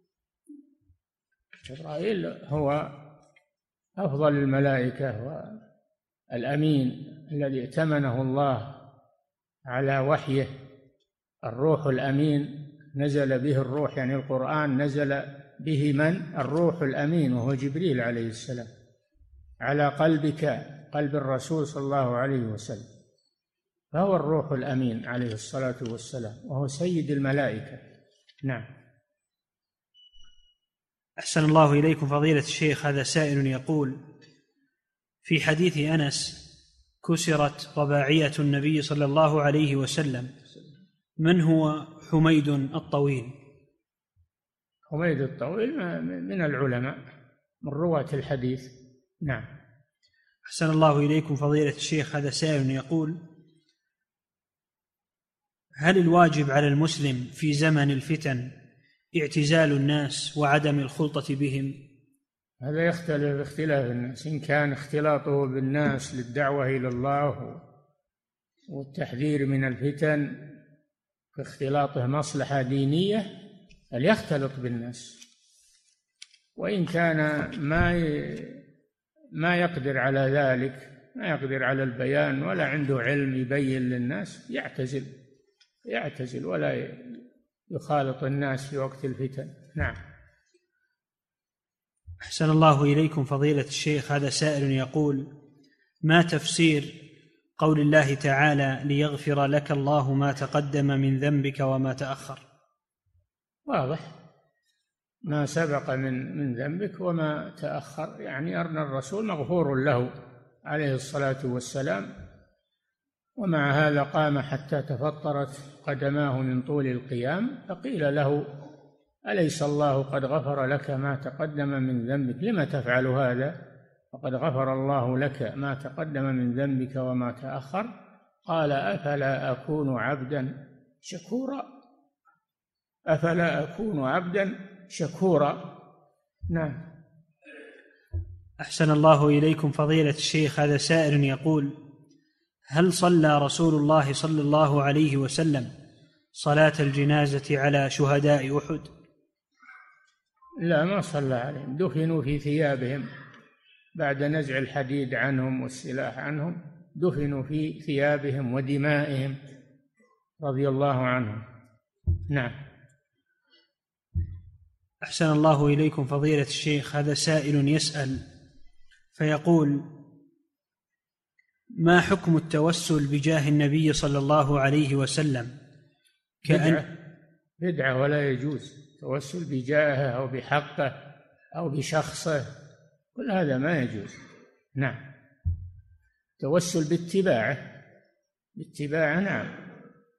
جبرائيل هو أفضل الملائكة والأمين الذي ائتمنه الله على وحيه، الروح الأمين نزل به الروح، يعني القرآن نزل به الروح الأمين وهو جبريل عليه السلام على قلبك قلب الرسول صلى الله عليه وسلم، فهو الروح الأمين عليه الصلاة والسلام، وهو سيد الملائكة. نعم. أحسن الله إليكم فضيلة الشيخ. هذا سائل يقول: في حديث أنس كسرت رباعية النبي صلى الله عليه وسلم، من هو حميد الطويل؟ حميد الطويل من العلماء، من رواة الحديث. نعم. أحسن الله إليكم فضيلة الشيخ. هذا سائل يقول: هل الواجب على المسلم في زمن الفتن اعتزال الناس وعدم الخلطة بهم؟ هذا يختلف اختلاف الناس، إن كان اختلاطه بالناس للدعوة إلى الله والتحذير من الفتن فاختلاطه مصلحة دينية فليختلط بالناس، وإن كان ما يقدر على ذلك، ما يقدر على البيان ولا عنده علم يبين للناس، يعتزل ولا يخالط الناس في وقت الفتن. نعم. أحسن الله إليكم فضيلة الشيخ. هذا سائل يقول: ما تفسير قول الله تعالى: ليغفر لك الله ما تقدم من ذنبك وما تأخر؟ واضح، ما سبق من ذنبك وما تأخر، يعني أن الرسول مغفور له عليه الصلاة والسلام، ومع هذا قام حتى تفطرت قدماه من طول القيام، فقيل له: أليس الله قد غفر لك ما تقدم من ذنبك، لما تفعل هذا وقد غفر الله لك ما تقدم من ذنبك وما تأخر؟ قال: أفلا أكون عبدا شكورا، أفلا أكون عبدا شكورا. نعم. أحسن الله إليكم فضيلة الشيخ. هذا سائل يقول: هل صلى رسول الله صلى الله عليه وسلم صلاة الجنازة على شهداء أحد؟ لا، ما صلى عليهم، دفنوا في ثيابهم بعد نزع الحديد عنهم والسلاح عنهم، دفنوا في ثيابهم ودمائهم رضي الله عنهم. نعم. أحسن الله إليكم فضيلة الشيخ. هذا سائل يسأل فيقول: ما حكم التوسل بجاه النبي صلى الله عليه وسلم؟ بدعة ولا يجوز التوسل بجاهه أو بحقه أو بشخصه، كل هذا ما يجوز. نعم. التوسل باتباعه نعم،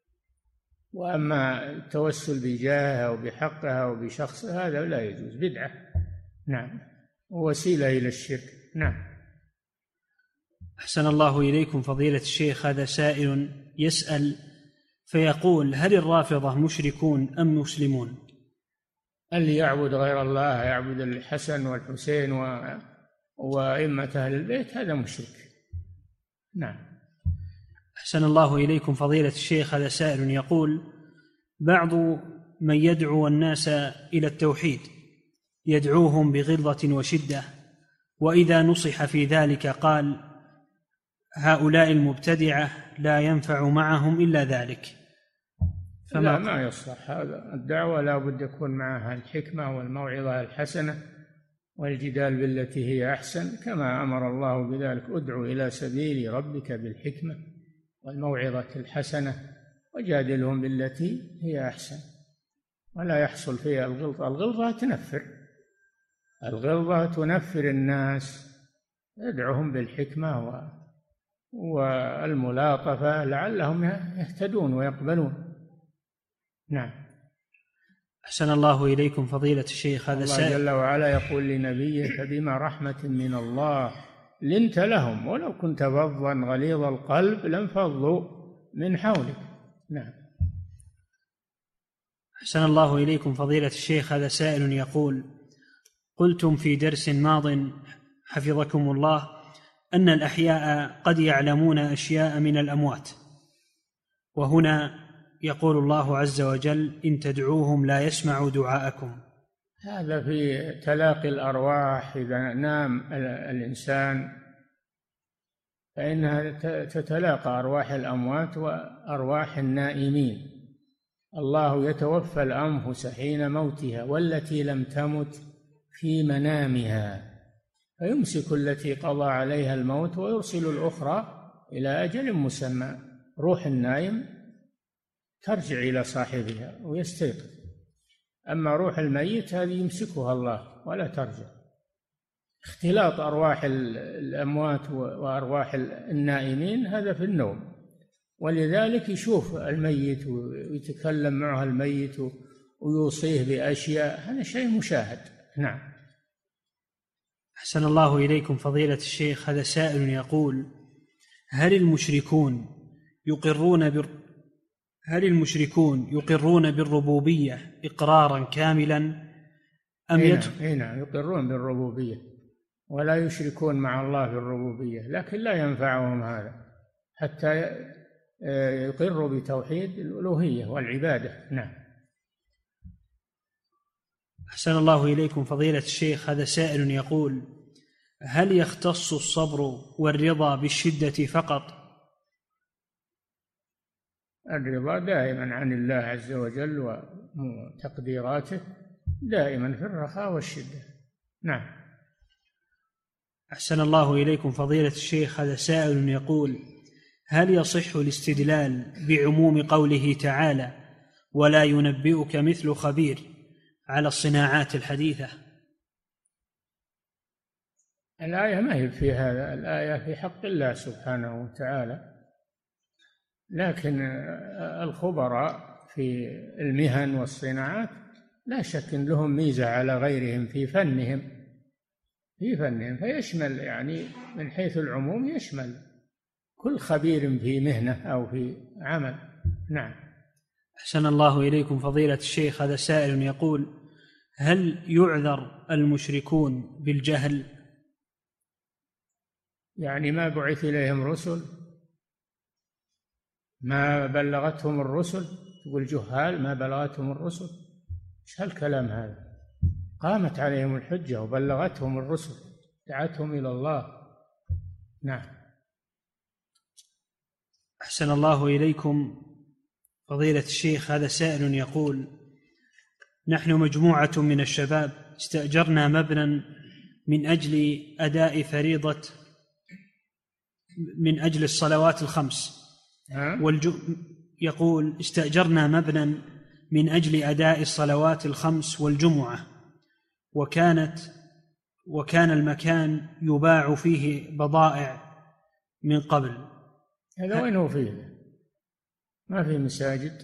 وأما التوسل بجاهه أو بحقه أو بشخصه هذا لا يجوز، بدعة. نعم، ووسيلة إلى الشرك. نعم. أحسن الله إليكم فضيلة الشيخ. هذا سائل يسأل فيقول: هل الرافضة مشركون أم مسلمون؟ اللي يعبد غير الله، يعبد الحسن والحسين وأئمة أهل البيت، هذا مشرك. نعم. أحسن الله إليكم فضيلة الشيخ. هذا سائل يقول: بعض من يدعو الناس إلى التوحيد يدعوهم بغلظة وشدة، وإذا نصح في ذلك قال: هؤلاء المبتدعة لا ينفع معهم إلا ذلك. لا، ما يصلح هذا. الدعوة لا بد يكون معها الحكمة والموعظة الحسنة والجدال بالتي هي أحسن، كما أمر الله بذلك: ادع إلى سبيل ربك بالحكمة والموعظة الحسنة وجادلهم بالتي هي أحسن، ولا يحصل فيها الغلظة. الغلظة تنفر الناس، ادعهم بالحكمة والملاطفة لعلهم يهتدون ويقبلون. نعم. أحسن الله إليكم فضيلة الشيخ. هذا الله جل وعلا يقول لنبيه: فبما رحمة من الله لنت لهم ولو كنت فظا غليظ القلب لانفضوا من حولك. نعم. أحسن الله إليكم فضيلة الشيخ. هذا سائل يقول: قلتم في درس ماض حفظكم الله أن الأحياء قد يعلمون أشياء من الأموات، وهنا يقول الله عز وجل: إن تدعوهم لا يسمعوا دعاءكم. هذا في تلاقي الأرواح، إذا نام الإنسان فإنها تتلاقى أرواح الأموات وأرواح النائمين. الله يتوفى الأنفس حين موتها والتي لم تمت في منامها فيمسك التي قضى عليها الموت ويرسل الأخرى إلى أجل مسمى. روح النائم ترجع إلى صاحبها ويستيقظ، أما روح الميت هذه يمسكها الله ولا ترجع. اختلاط أرواح الأموات وأرواح النائمين هذا في النوم، ولذلك يشوف الميت ويتكلم معه الميت ويوصيه بأشياء، هذا شيء مشاهد. نعم. أحسن الله إليكم فضيلة الشيخ، هذا سائل يقول: هل المشركون يقرون بالربوبية إقرارا كاملا أم نعم يقرون بالربوبية ولا يشركون مع الله بالربوبية، لكن لا ينفعهم هذا حتى يقروا بتوحيد الألوهية والعبادة. نعم. أحسن الله إليكم فضيلة الشيخ، هذا سائل يقول: هل يختص الصبر والرضا بالشدة فقط؟ الرضا دائما عن الله عز وجل وتقديراته، دائما في الرخاء والشدة. نعم. أحسن الله إليكم فضيلة الشيخ، هذا سائل يقول: هل يصح الاستدلال بعموم قوله تعالى: ولا ينبئك مثل خبير، على الصناعات الحديثة؟ الآية ما هي في هذا، الآية في حق الله سبحانه وتعالى، لكن الخبراء في المهن والصناعات لا شك أن لهم ميزة على غيرهم في فنهم فيشمل، يعني من حيث العموم يشمل كل خبير في مهنة أو في عمل. نعم. أحسن الله إليكم فضيلة الشيخ، هذا سائل يقول: هل يعذر المشركون بالجهل؟ يعني ما بعث إليهم رسل، ما بلغتهم الرسل، تقول جهال ما بلغتهم الرسل؟ ايش هالكلام هذا؟ قامت عليهم الحجة وبلغتهم الرسل، دعتهم إلى الله. نعم. أحسن الله إليكم فضيلة الشيخ، هذا سائل يقول: نحن مجموعة من الشباب استأجرنا مبنى من أجل أداء فريضة من أجل الصلوات الخمس، يقول: استأجرنا مبنى من أجل أداء الصلوات الخمس والجمعة، وكان المكان يباع فيه بضائع من قبل. هذا وين هو فيه؟ ما في مساجد.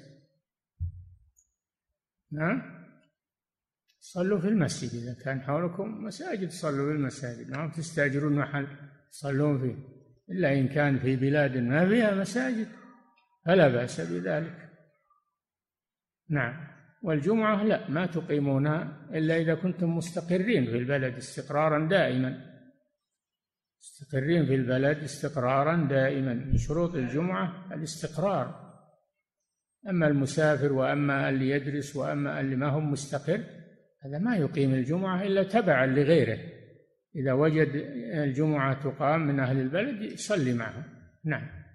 نعم. صلوا في المسجد، إذا كان حولكم مساجد صلوا في المساجد، ما تستأجرون محل تصلون فيه، إلا إن كان في بلاد ما فيها مساجد فلا بأس بذلك. نعم. والجمعة لا، ما تقيمونها إلا إذا كنتم مستقرين في البلد استقرارا دائما. مستقرين في البلد استقرارا دائما، من شروط الجمعة الاستقرار. أما المسافر وأما اللي يدرس وأما اللي ما هم مستقر، هذا ما يقيم الجمعة إلا تبعا لغيره، إذا وجد الجمعة تقام من أهل البلد يصلي معهم. نعم.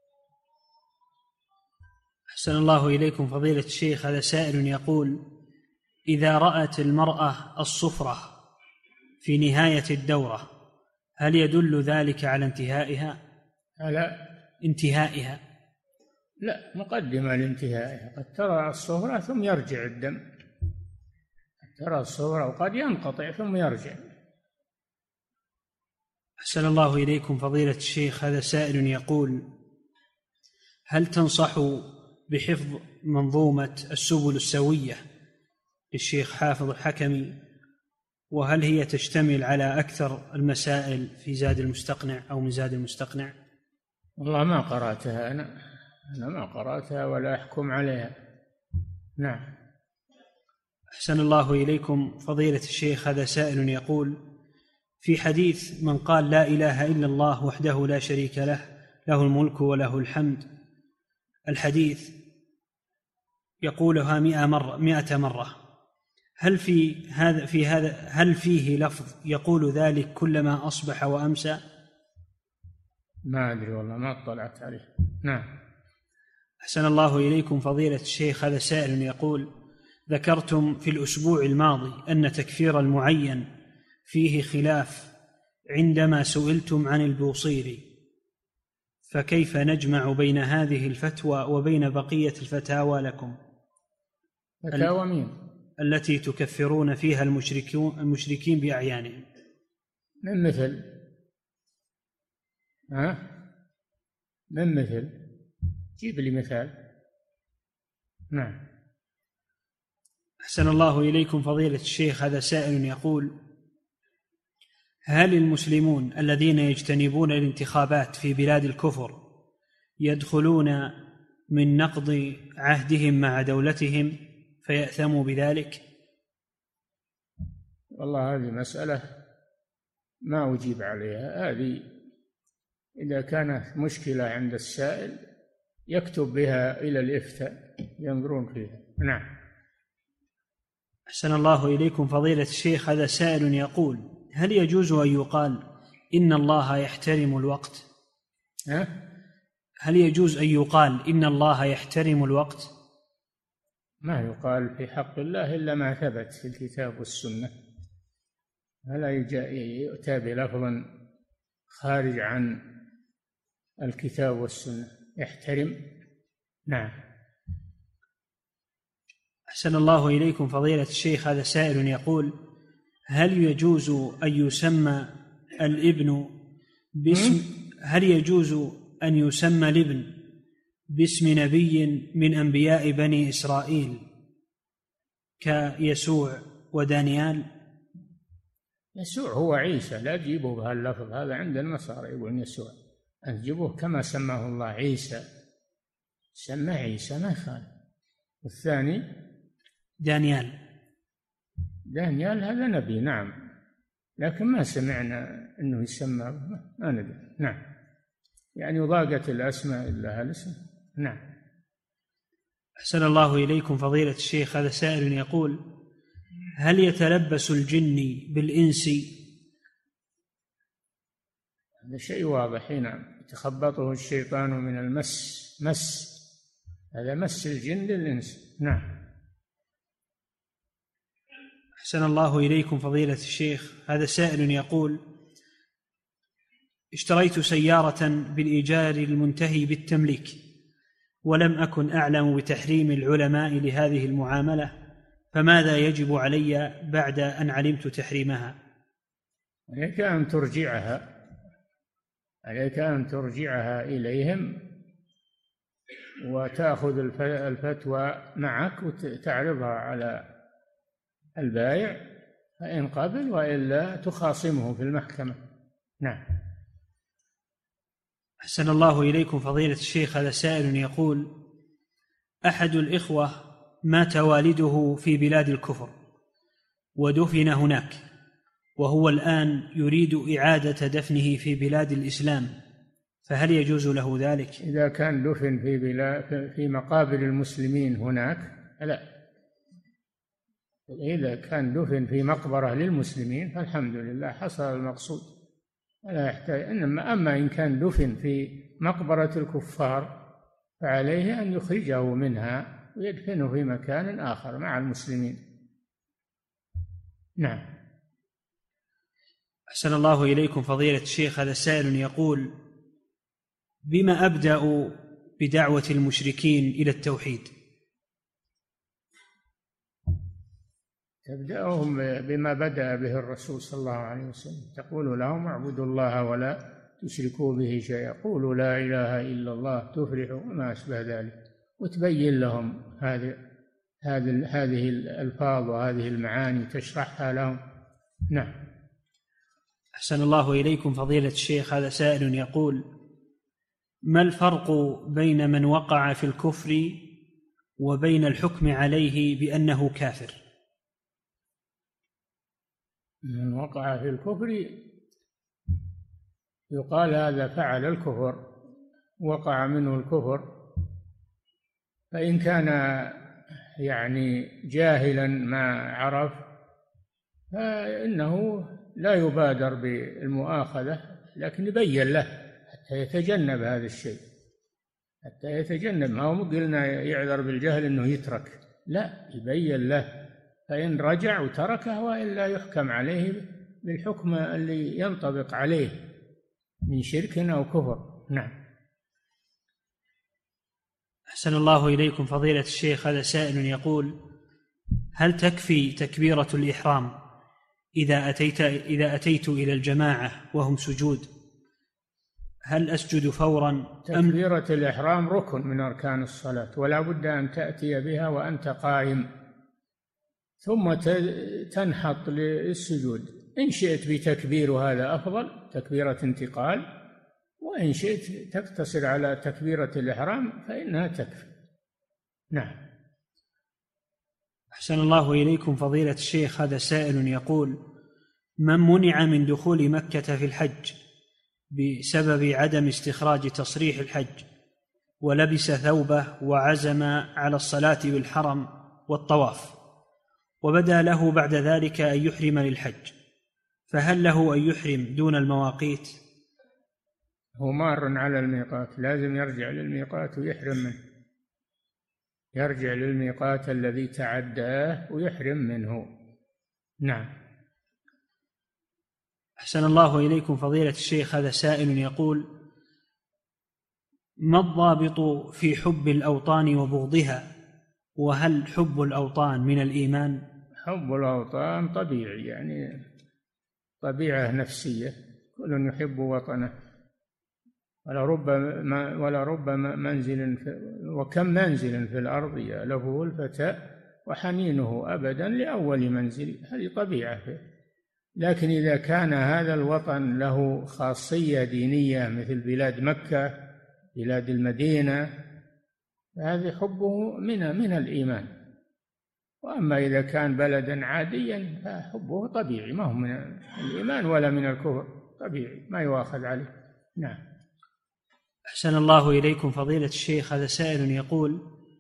أحسن الله إليكم فضيلة الشيخ، هذا سائل يقول: إذا رأت المرأة الصفرة في نهاية الدورة هل يدل ذلك على انتهائها؟ انتهائها؟ لا، مقدمة لانتهائها. قد ترى الصفرة ثم يرجع الدم، قد ترى الصفرة وقد ينقطع ثم يرجع. أحسن الله إليكم فضيلة الشيخ، هذا سائل يقول: هل تنصح بحفظ منظومة السبل السوية للشيخ حافظ الحكمي، وهل هي تشتمل على أكثر المسائل في زاد المستقنع أو من زاد المستقنع؟ والله ما قرأتها، أنا ما قرأتها ولا أحكم عليها. نعم. أحسن الله إليكم فضيلة الشيخ، هذا سائل يقول: في حديث من قال لا إله إلا الله وحده لا شريك له، له الملك وله الحمد، الحديث يقولها 100 مرة، هل فيه لفظ يقول ذلك كلما أصبح وأمسى؟ ما أدري والله، ما اطلعت عليه. نعم. أحسن الله إليكم فضيلة الشيخ، هذا سائل يقول: ذكرتم في الأسبوع الماضي أن تكفير المعين فيه خلاف عندما سئلتم عن البوصيري، فكيف نجمع بين هذه الفتوى وبين بقية الفتاوى لكم؟ فتاوى مين؟ التي تكفرون فيها المشركين بأعيانهم. من مثل من مثل جيب لي مثال. نعم. أحسن الله إليكم فضيلة الشيخ، هذا سائل يقول: هل المسلمون الذين يجتنبون الانتخابات في بلاد الكفر يدخلون من نقض عهدهم مع دولتهم فيأثموا بذلك؟ والله هذه مسألة ما أجيب عليها. هذه إذا كانت مشكلة عند السائل يكتب بها إلى الإفتاء ينظرون فيها. نعم. أحسن الله إليكم فضيلة الشيخ، هذا سائل يقول: هل يجوز أن يقال إن الله يحترم الوقت؟ هل يجوز أن يقال إن الله يحترم الوقت؟ ما يقال في حق الله إلا ما ثبت في الكتاب والسنة، فلا يؤتى بلفظ خارج عن الكتاب والسنة. يحترم. نعم. أحسن الله إليكم فضيلة الشيخ، هذا سائل يقول: هل يجوز أن يسمى الابن هل يجوز أن يسمى الابن باسم نبي من أنبياء بني إسرائيل كيسوع ودانيال؟ يسوع هو عيسى، لا تجيبه بهاللفظ هذا عند النصارى يقولون يسوع، أن تجيبوه كما سماه الله عيسى، سمى عيسى ما يخالف. والثاني دانيال هذا نبي، نعم، لكن ما سمعنا أنه يسمى، ما ندري. نعم، يعني ضاقت الأسماء إلا هالاسم. نعم. أحسن الله إليكم فضيلة الشيخ، هذا سائل يقول: هل يتلبس الجن بالإنس؟ هذا شيء واضح. هنا يتخبطه الشيطان من المس، هذا مس الجن للإنس. نعم. أحسن الله إليكم فضيلة الشيخ، هذا سائل يقول: اشتريت سيارة بالإيجار المنتهي بالتمليك، ولم أكن أعلم بتحريم العلماء لهذه المعاملة، فماذا يجب علي بعد أن علمت تحريمها؟ عليك أن ترجعها إليهم وتأخذ الفتوى معك وتعرضها على البائع، فإن قبل وإلا تخاصمه في المحكمة. نعم. أحسن الله إليكم فضيلة الشيخ، هذا سائل يقول: أحد الإخوة مات والده في بلاد الكفر ودفن هناك، وهو الآن يريد إعادة دفنه في بلاد الإسلام، فهل يجوز له ذلك؟ إذا كان دفن في مقابر المسلمين هناك لا. إذا كان دفن في مقبرة للمسلمين فالحمد لله حصل المقصود، لا يحتاج. أما إن كان دفن في مقبرة الكفار فعليه أن يخرجه منها ويدفنه في مكان آخر مع المسلمين. نعم. أحسن الله إليكم فضيلة الشيخ، هذا سائل يقول: بما أبدأ بدعوة المشركين إلى التوحيد؟ تبدأهم بما بدأ به الرسول صلى الله عليه وسلم، تقول لهم: اعبدوا الله ولا تشركوا به شيئا، قولوا لا إله إلا الله تفلحوا، وما أشبه ذلك، وتبين لهم هذه الألفاظ وهذه المعاني تشرحها لهم. نعم. أحسن الله إليكم فضيلة الشيخ، هذا سائل يقول: ما الفرق بين من وقع في الكفر وبين الحكم عليه بأنه كافر؟ من وقع في الكفر يقال هذا فعل الكفر، وقع منه الكفر، فإن كان يعني جاهلا ما عرف فإنه لا يبادر بالمؤاخذة، لكن يبين له حتى يتجنب هذا الشيء، حتى يتجنب. ما هو قلنا يعذر بالجهل أنه يترك، لا، يبين له، فإن رجع وتركه وإلا يحكم عليه بالحكم اللي ينطبق عليه من شرك أو كفر. نعم. أحسن الله إليكم فضيلة الشيخ. هذا سائل يقول: هل تكفي تكبيرة الإحرام إذا أتيت إلى الجماعة وهم سجود؟ هل أسجد فورا؟ تكبيرة الإحرام ركن من أركان الصلاة، ولا بد أن تأتي بها وأنت قائم، ثم تنحط للسجود. إن شئت بتكبير هذا أفضل، تكبيرة انتقال، وإن شئت تقتصر على تكبيرة الإحرام فإنها تكفي. نعم. أحسن الله إليكم فضيلة الشيخ. هذا سائل يقول: من منع من دخول مكة في الحج بسبب عدم استخراج تصريح الحج، ولبس ثوبه وعزم على الصلاة بالحرم والطواف، وبدا له بعد ذلك أن يحرم للحج، فهل له أن يحرم دون المواقيت؟ هو مار على الميقات، لازم يرجع للميقات ويحرم منه، يرجع للميقات الذي تعداه ويحرم منه. نعم. أحسن الله إليكم فضيلة الشيخ. هذا سائل يقول: ما الضابط في حب الأوطان وبغضها؟ وهل حب الأوطان من الإيمان؟ حب الأوطان طبيعي، يعني طبيعة نفسية، كل يحب وطنه. ولرب منزل وكم منزل في الأرض يألفه الفتى وحنينه أبدا لأول منزل، هذه طبيعة فيه. لكن إذا كان هذا الوطن له خاصية دينية مثل بلاد مكة، بلاد المدينة، فهذا حبه من الإيمان. وأما إذا كان بلدا عاديا فحبه طبيعي، ما هو من الإيمان ولا من الكفر، طبيعي ما يؤاخذ عليه. نعم. أحسن الله إليكم فضيلة الشيخ. هذا سائل يقول: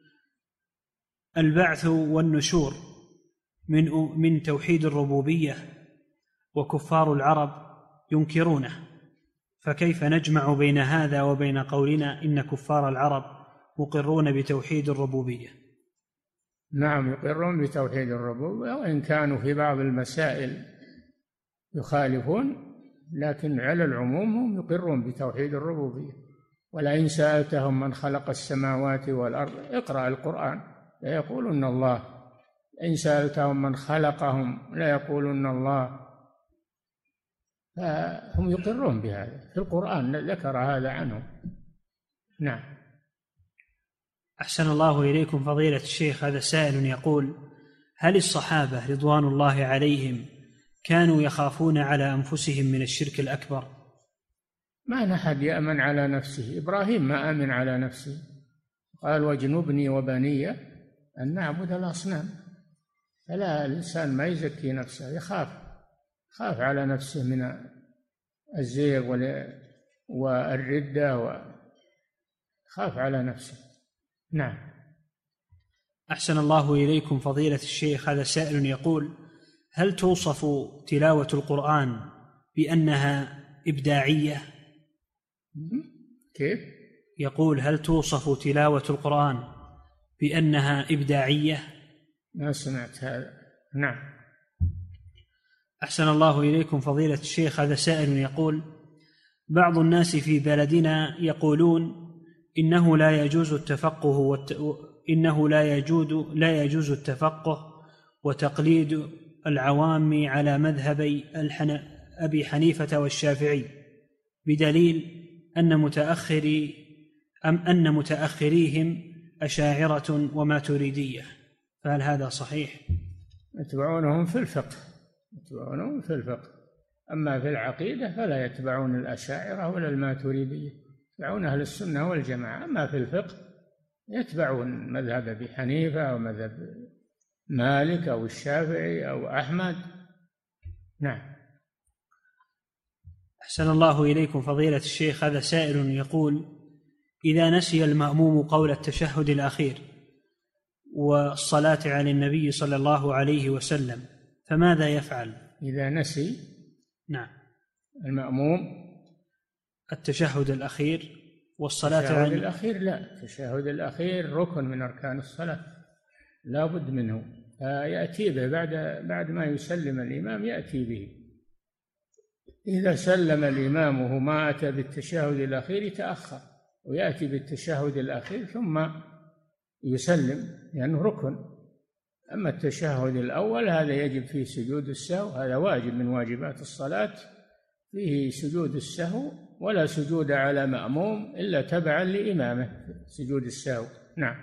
البعث والنشور من توحيد الربوبية، وكفار العرب ينكرونه، فكيف نجمع بين هذا وبين قولنا إن كفار العرب مقرون بتوحيد الربوبية؟ نعم، يقرون بتوحيد الربوبية، وإن كانوا في بعض المسائل يخالفون، لكن على العموم هم يقرون بتوحيد الربوبية. ولئن سألتهم من خلق السماوات والأرض، اقرأ القرآن، لا يقولون الله. إن سألتهم من خلقهم لا يقولون الله. فهم يقرون بهذا، في القرآن ذكر هذا عنهم. نعم. أحسن الله إليكم فضيلة الشيخ. هذا سائل يقول: هل الصحابة رضوان الله عليهم كانوا يخافون على أنفسهم من الشرك الأكبر؟ ما أحد يأمن على نفسه. إبراهيم ما آمن على نفسه، قال: واجنبني وبني أن نعبد الأصنام. فلا، الإنسان ما يزكي نفسه، يخاف على نفسه من الزيغ والردة، وخاف على نفسه. نعم. أحسن الله إليكم فضيلة الشيخ. هذا سائل يقول: هل توصف تلاوة القرآن بأنها إبداعية؟ كيف؟ يقول: هل توصف تلاوة القرآن بأنها إبداعية؟ ما سمعت هذا. نعم. أحسن الله إليكم فضيلة الشيخ. هذا سائل يقول: بعض الناس في بلدنا يقولون إنه لا يجوز التفقه وتقليد العوام على مذهبي أبي حنيفة والشافعي، بدليل أن متأخريهم أشاعرة وماتريدية، فهل هذا صحيح؟ يتبعونهم في الفقه، أما في العقيدة فلا يتبعون الأشاعرة ولا الماتريدية، يتبعون أهل السنة والجماعة. أما في الفقه يتبعون مذهب أبي حنيفة أو مذهب مالك أو الشافعي أو أحمد. نعم. أحسن الله إليكم فضيلة الشيخ. هذا سائل يقول: إذا نسي المأموم قول التشهد الأخير والصلاة على النبي صلى الله عليه وسلم فماذا يفعل؟ إذا نسي نعم المأموم التشهد الأخير والصلاة على الأخير، لا، التشهد الأخير ركن من أركان الصلاة لا بد منه، يأتي به بعد ما يسلم الإمام، يأتي به إذا سلم الإمام وهو ما أتى بالتشهد الأخير تأخر، ويأتي بالتشهد الأخير ثم يسلم لأنه ركن. أما التشهد الأول هذا يجب فيه سجود السهو، هذا واجب من واجبات الصلاة، فيه سجود السهو، ولا سجود على مأموم إلا تبعا لإمامه سجود السهو. نعم.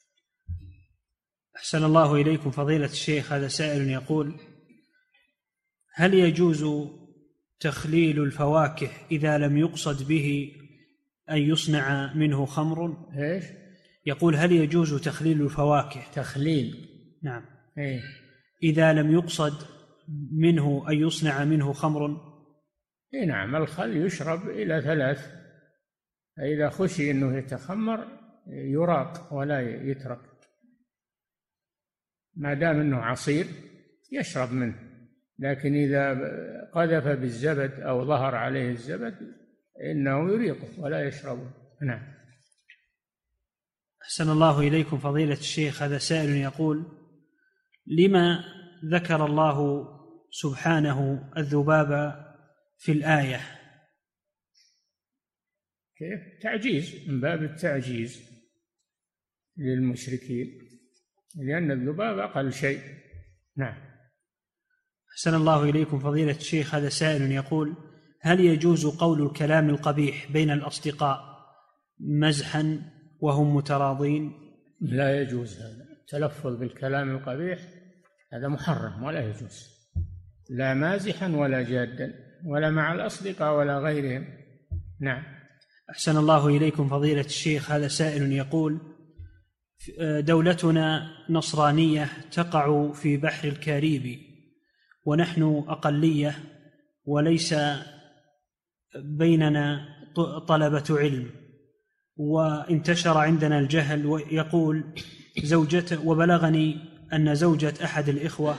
أحسن الله إليكم فضيلة الشيخ، هذا سائل يقول: هل يجوز تخليل الفواكه إذا لم يقصد به أن يصنع منه خمر؟ إيش؟ يقول: هل يجوز تخليل الفواكه؟ تخليل؟ نعم. إيه؟ إذا لم يقصد منه أن يصنع منه خمر؟ إيه نعم، الخل يشرب إلى 3، فإذا خشي أنه يتخمر يراق ولا يترك، ما دام أنه عصير يشرب منه، لكن إذا قذف بالزبد أو ظهر عليه الزبد إنه يريقه ولا يشربه. نعم. أحسن الله إليكم فضيلة الشيخ، هذا سائل يقول: لما ذكر الله سبحانه الذباب في الآية؟ كيف؟ تعجيز، من باب التعجيز للمشركين، لأن الذباب أقل شيء. نعم. أحسن الله إليكم فضيلة الشيخ، هذا سائل يقول: هل يجوز قول الكلام القبيح بين الأصدقاء مزحا وهم متراضين؟ لا يجوز هذا التلفظ بالكلام القبيح، هذا محرم ولا يجوز، لا مازحا ولا جادا ولا مع الأصدقاء ولا غيرهم. نعم. أحسن الله إليكم فضيلة الشيخ، هذا سائل يقول: دولتنا نصرانية تقع في بحر الكاريبي، ونحن أقلية وليس بيننا طلبة علم، وانتشر عندنا الجهل. ويقول وبلغني أن زوجة أحد الإخوة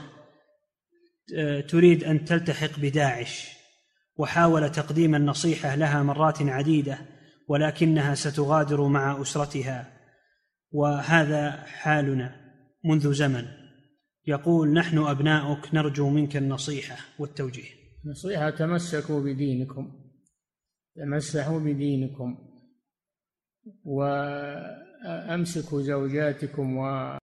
تريد أن تلتحق بداعش، وحاول تقديم النصيحة لها مرات عديدة، ولكنها ستغادر مع أسرتها، وهذا حالنا منذ زمن. يقول: نحن أبناؤك نرجو منك النصيحة والتوجيه. نصيحة: تمسكوا بدينكم، تمسحوا بدينكم، وأمسكوا زوجاتكم